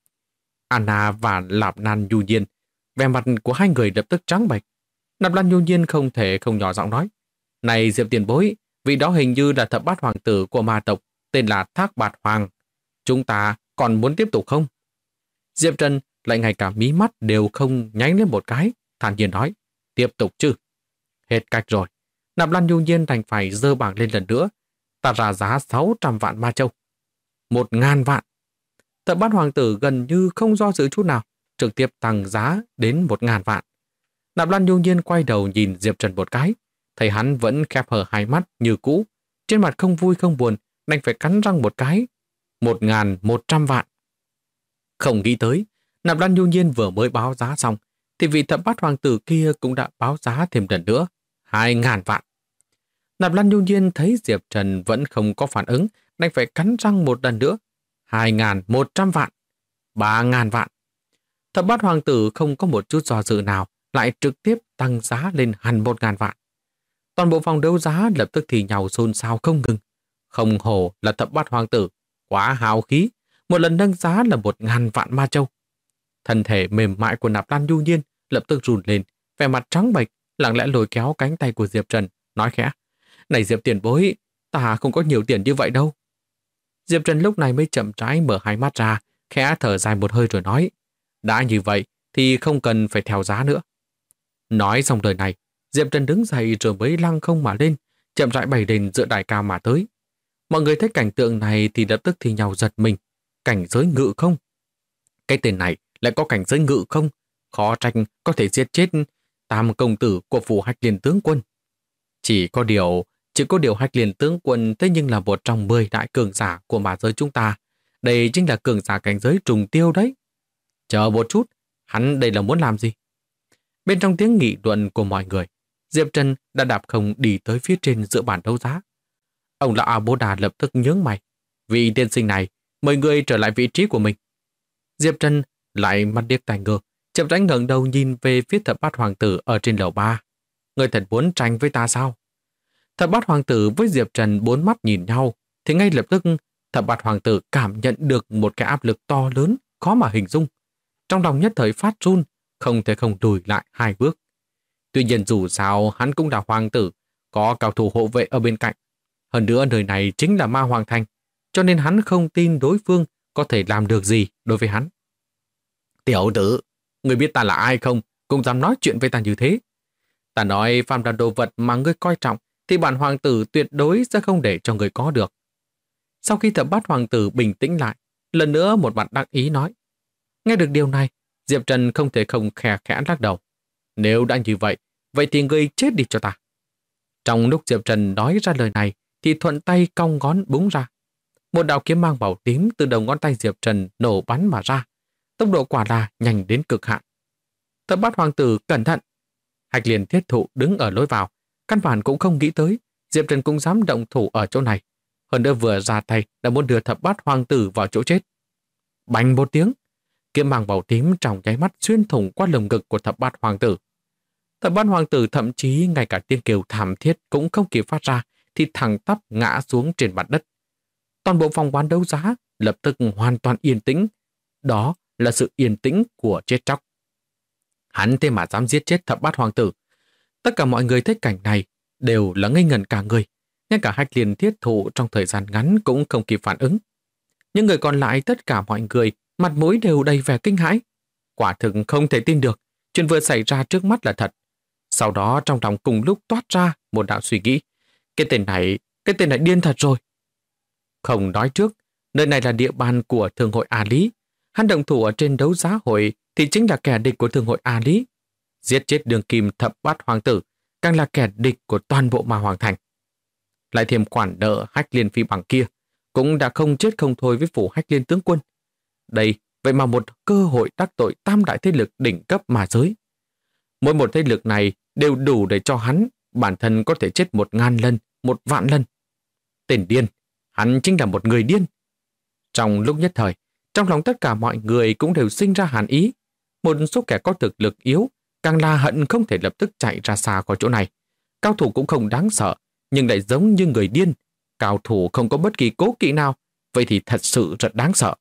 Anna và Lạp Lan Nhu Nhiên, vẻ mặt của hai người lập tức trắng bệch. Lạp Lan Nhu Nhiên không thể không nhỏ giọng nói. Này Diệp tiền bối, vị đó hình như là Thập Bát Hoàng tử của ma tộc, tên là Thác Bạt Hoàng. Chúng ta còn muốn tiếp tục không? Diệp Trần lại ngay cả mí mắt đều không nháy lên một cái, thản nhiên nói. Tiếp tục chứ? Hết cách rồi. Nạp Lan Nhu Nhiên đành phải dơ bảng lên lần nữa. Ta ra giá 600 vạn ma châu. 1.000 vạn. Thập Bát Hoàng tử gần như không do dự chút nào, trực tiếp tăng giá đến 1.000 vạn. Nạp Lan Nhu Nhiên quay đầu nhìn Diệp Trần một cái, thấy hắn vẫn khép hờ hai mắt như cũ, trên mặt không vui không buồn, đành phải cắn răng một cái. 1.100 vạn. Không nghĩ tới, Nạp Lan Nhu Nhiên vừa mới báo giá xong, thì vị Thập Bát Hoàng tử kia cũng đã báo giá thêm lần nữa. 2.000 vạn. Nạp Lan Nhu Nhiên thấy Diệp Trần vẫn không có phản ứng, đành phải cắn răng một lần nữa. 2.100 vạn. 3.000 vạn. Thập Bát Hoàng tử không có một chút do dự nào, lại trực tiếp tăng giá lên hẳn 1.000 vạn. Toàn bộ phòng đấu giá lập tức thì nhào xôn xao không ngừng. Không hổ là Thập Bát Hoàng tử, quá hào khí, một lần nâng giá là 1.000 vạn ma châu. Thân thể mềm mại của Nạp Lan Nhu Nhiên lập tức run lên, vẻ mặt trắng bệch, lặng lẽ lôi kéo cánh tay của Diệp Trần, nói khẽ. Này Diệp tiền bối, ta không có nhiều tiền như vậy đâu. Diệp Trần lúc này mới chậm rãi mở hai mắt ra, khẽ thở dài một hơi rồi nói, đã như vậy thì không cần phải theo giá nữa. Nói xong lời này, Diệp Trần đứng dậy rồi mới lăng không mà lên, chậm rãi bay lên giữa đài cao mà tới. Mọi người thấy cảnh tượng này thì lập tức thì nhau giật mình. Cảnh giới ngự không? Cái tên này lại có cảnh giới ngự không? Khó trách có thể giết chết tam công tử của phủ Hách Liên tướng quân. Chỉ có điều Hách Liên tướng quân thế nhưng là một trong 10 đại cường giả của ma giới chúng ta. Đây chính là cường giả cảnh giới trùng tiêu đấy. Chờ một chút, hắn đây là muốn làm gì? Bên trong tiếng nghị luận của mọi người, Diệp Trần đã đạp không đi tới phía trên giữa bàn đấu giá. Ông lão A Bố Đà lập tức nhướng mày. Vị tiên sinh này, mời người trở lại vị trí của mình. Diệp Trần lại mắt điếc tai ngơ, chậm rãi ngẩng đầu nhìn về phía Thập Bát Hoàng tử ở trên lầu 3. Người thật muốn tranh với ta sao? Thập Bát Hoàng tử với Diệp Trần bốn mắt nhìn nhau, thì ngay lập tức Thập Bát Hoàng tử cảm nhận được một cái áp lực to lớn, khó mà hình dung. Trong lòng nhất thời phát run, không thể không lùi lại 2 bước. Tuy nhiên dù sao hắn cũng là hoàng tử, có cao thủ hộ vệ ở bên cạnh. Hơn nữa nơi này chính là Ma Hoàng Thành, cho nên hắn không tin đối phương có thể làm được gì đối với hắn. Tiểu tử, người biết ta là ai không, cũng dám nói chuyện với ta như thế. Ta nói phàm là đồ vật mà ngươi coi trọng, thì bản hoàng tử tuyệt đối sẽ không để cho người có được. Sau khi Thập Bát Hoàng tử bình tĩnh lại, lần nữa một mặt đắc ý nói. Nghe được điều này, Diệp Trần không thể không khẽ khẽ lắc đầu. Nếu đã như vậy, vậy thì ngươi chết đi cho ta. Trong lúc Diệp Trần nói ra lời này, thì thuận tay cong ngón búng ra. Một đạo kiếm mang màu tím từ đầu ngón tay Diệp Trần nổ bắn mà ra. Tốc độ quả là nhanh đến cực hạn. Thập Bát Hoàng tử cẩn thận. Hạch Liên Thiết Thụ đứng ở lối vào, căn bản cũng không nghĩ tới Diệp Trần cũng dám động thủ ở chỗ này. Hơn nữa vừa ra tay đã muốn đưa Thập Bát Hoàng tử vào chỗ chết. Bành một tiếng, kiếm mang màu tím trong nháy mắt xuyên thủng qua lồng ngực của Thập Bát Hoàng tử. Thập Bát Hoàng tử thậm chí ngay cả tiếng kêu thảm thiết cũng không kịp phát ra, thì thẳng tắp ngã xuống trên mặt đất. Toàn bộ phòng bán đấu giá lập tức hoàn toàn yên tĩnh. Đó là sự yên tĩnh của chết chóc. Hắn thế mà dám giết chết Thập Bát Hoàng tử. Tất cả mọi người thấy cảnh này đều là ngây ngẩn cả người. Ngay cả Hạch Liên Thiết Thụ trong thời gian ngắn cũng không kịp phản ứng. Những người còn lại, tất cả mọi người mặt mũi đều đầy vẻ kinh hãi. Quả thực không thể tin được chuyện vừa xảy ra trước mắt là thật. Sau đó trong lòng cùng lúc toát ra một đạo suy nghĩ. Cái tên này điên thật rồi. Không nói trước, nơi này là địa bàn của Thương hội A Lý. Hắn động thủ ở trên đấu giá hội thì chính là kẻ địch của Thương hội A Lý. Giết chết Đường Kim Thập Bát Hoàng tử càng là kẻ địch của toàn bộ Ma Hoàng Thành. Lại thêm khoản nợ Hách Liên Phi Bằng kia cũng đã không chết không thôi với phủ Hách Liên tướng quân. Đây vậy mà một cơ hội đắc tội tam đại thế lực đỉnh cấp ma giới. Mỗi một thế lực này đều đủ để cho hắn bản thân có thể chết 1000 lần, 1.000 lần. Tên điên, hắn chính là một người điên. Trong lúc nhất thời, trong lòng tất cả mọi người cũng đều sinh ra hàn ý. Một số kẻ có thực lực yếu càng là hận không thể lập tức chạy ra xa khỏi chỗ này. Cao thủ cũng không đáng sợ, nhưng lại giống như người điên. Cao thủ không có bất kỳ cố kỵ nào, vậy thì thật sự rất đáng sợ.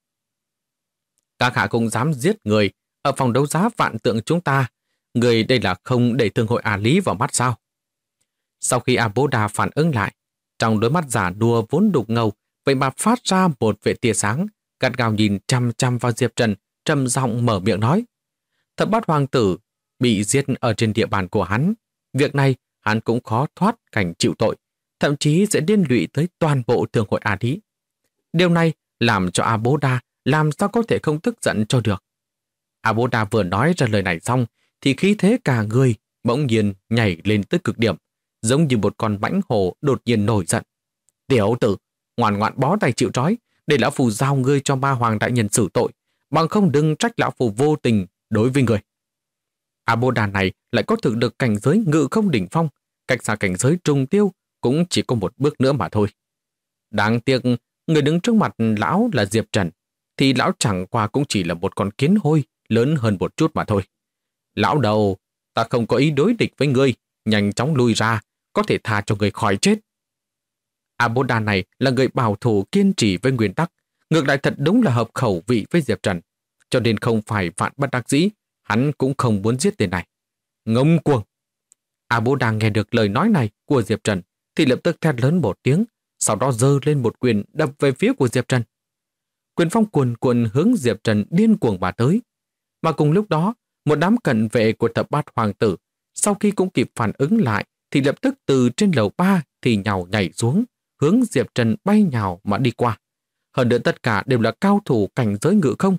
Các hạ cũng dám giết người ở phòng đấu giá vạn tượng chúng ta. Người đây là không để Thương hội A Lý vào mắt sao? Sau khi A Bố Đà phản ứng lại, trong đôi mắt giả đùa vốn đục ngầu, vậy mà phát ra một vệ tia sáng, gắt gao nhìn chăm chăm vào Diệp Trần, trầm giọng mở miệng nói. Thập Bát Hoàng tử bị giết ở trên địa bàn của hắn. Việc này hắn cũng khó thoát cảnh chịu tội, thậm chí sẽ liên lụy tới toàn bộ Thương hội A Lý. Điều này làm cho A Bố Đà làm sao có thể không tức giận cho được. A Bố Đà vừa nói ra lời này xong, thì khí thế cả người bỗng nhiên nhảy lên tới cực điểm, giống như một con mãnh hổ đột nhiên nổi giận. Tiểu tử, ngoan ngoãn bó tay chịu trói, để lão phù giao ngươi cho Ma Hoàng đại nhân xử tội, bằng không đừng trách lão phù vô tình đối với người. A Bố Đà này lại có thực lực cảnh giới ngự không đỉnh phong, cách xa cảnh giới trùng tiêu cũng chỉ có một bước nữa mà thôi. Đáng tiếc, người đứng trước mặt lão là Diệp Trần, thì lão chẳng qua cũng chỉ là một con kiến hôi lớn hơn một chút mà thôi. Lão đầu, ta không có ý đối địch với ngươi, nhanh chóng lui ra, có thể tha cho người khỏi chết. A Bố Đà này là người bảo thủ kiên trì với nguyên tắc, ngược lại thật đúng là hợp khẩu vị với Diệp Trần, cho nên không phải vạn bất đắc dĩ, hắn cũng không muốn giết tên này. Ngông cuồng! A Bố Đà nghe được lời nói này của Diệp Trần, thì lập tức thét lớn một tiếng, sau đó giơ lên một quyền đập về phía của Diệp Trần. Quyền phong cuồn cuộn hướng Diệp Trần điên cuồng mà tới. Mà cùng lúc đó, một đám cận vệ của thập bát hoàng tử, sau khi cũng kịp phản ứng lại, thì lập tức từ trên lầu 3 thì nhào nhảy xuống, hướng Diệp Trần bay nhào mà đi qua. Hơn nữa tất cả đều là cao thủ cảnh giới ngự không.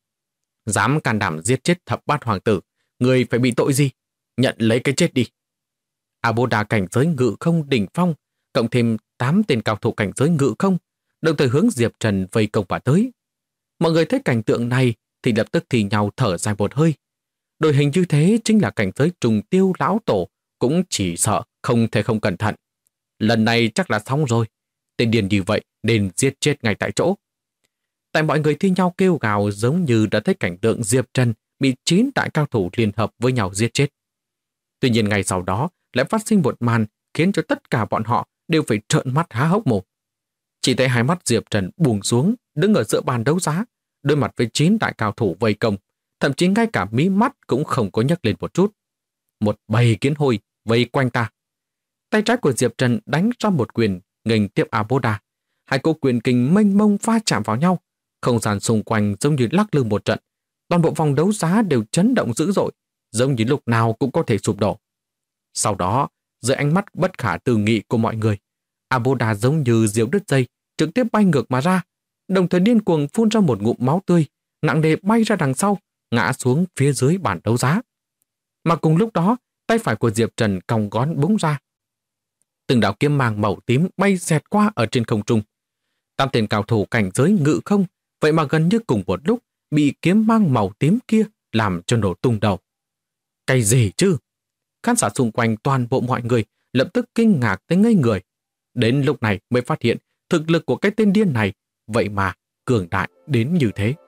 Dám can đảm giết chết thập bát hoàng tử, người phải bị tội gì? Nhận lấy cái chết đi. A-bô-đà cảnh giới ngự không đỉnh phong, cộng thêm 8 tên cao thủ cảnh giới ngự không, đồng thời hướng Diệp Trần vây công và tới. Mọi người thấy cảnh tượng này thì lập tức thì nhau thở dài một hơi. Đội hình như thế chính là cảnh giới trùng tiêu lão tổ, cũng chỉ sợ không thể không cẩn thận. Lần này chắc là xong rồi. Tên điên như vậy nên giết chết ngay tại chỗ. Tại mọi người thi nhau kêu gào giống như đã thấy cảnh tượng Diệp Trần bị 9 đại cao thủ liên hợp với nhau giết chết. Tuy nhiên ngày sau đó lại phát sinh một màn khiến cho tất cả bọn họ đều phải trợn mắt há hốc mồm. Chỉ thấy hai mắt Diệp Trần buông xuống, đứng ở giữa bàn đấu giá, đối mặt với 9 đại cao thủ vây công, thậm chí ngay cả mí mắt cũng không có nhấc lên một chút. Một bầy kiến hôi vây quanh ta. Tay trái của Diệp Trần đánh ra một quyền, nghênh tiếp A-bô-đà. Hai cỗ quyền kình mênh mông va chạm vào nhau, không gian xung quanh giống như lắc lư một trận. Toàn bộ phòng đấu giá đều chấn động dữ dội, giống như lúc nào cũng có thể sụp đổ. Sau đó, dưới ánh mắt bất khả tư nghị của mọi người, A-bô-đà giống như diều đứt dây, trực tiếp bay ngược mà ra, đồng thời điên cuồng phun ra một ngụm máu tươi, nặng nề bay ra đằng sau, ngã xuống phía dưới bàn đấu giá. Mà cùng lúc đó, tay phải của Diệp Trần cong ngón búng ra. Từng đạo kiếm mang màu tím bay xẹt qua ở trên không trung. 8 tên cao thủ cảnh giới ngự không, vậy mà gần như cùng một lúc bị kiếm mang màu tím kia làm cho nổ tung đầu. Cái gì chứ? Khán giả xung quanh toàn bộ mọi người lập tức kinh ngạc tới ngây người. Đến lúc này mới phát hiện thực lực của cái tên điên này vậy mà cường đại đến như thế.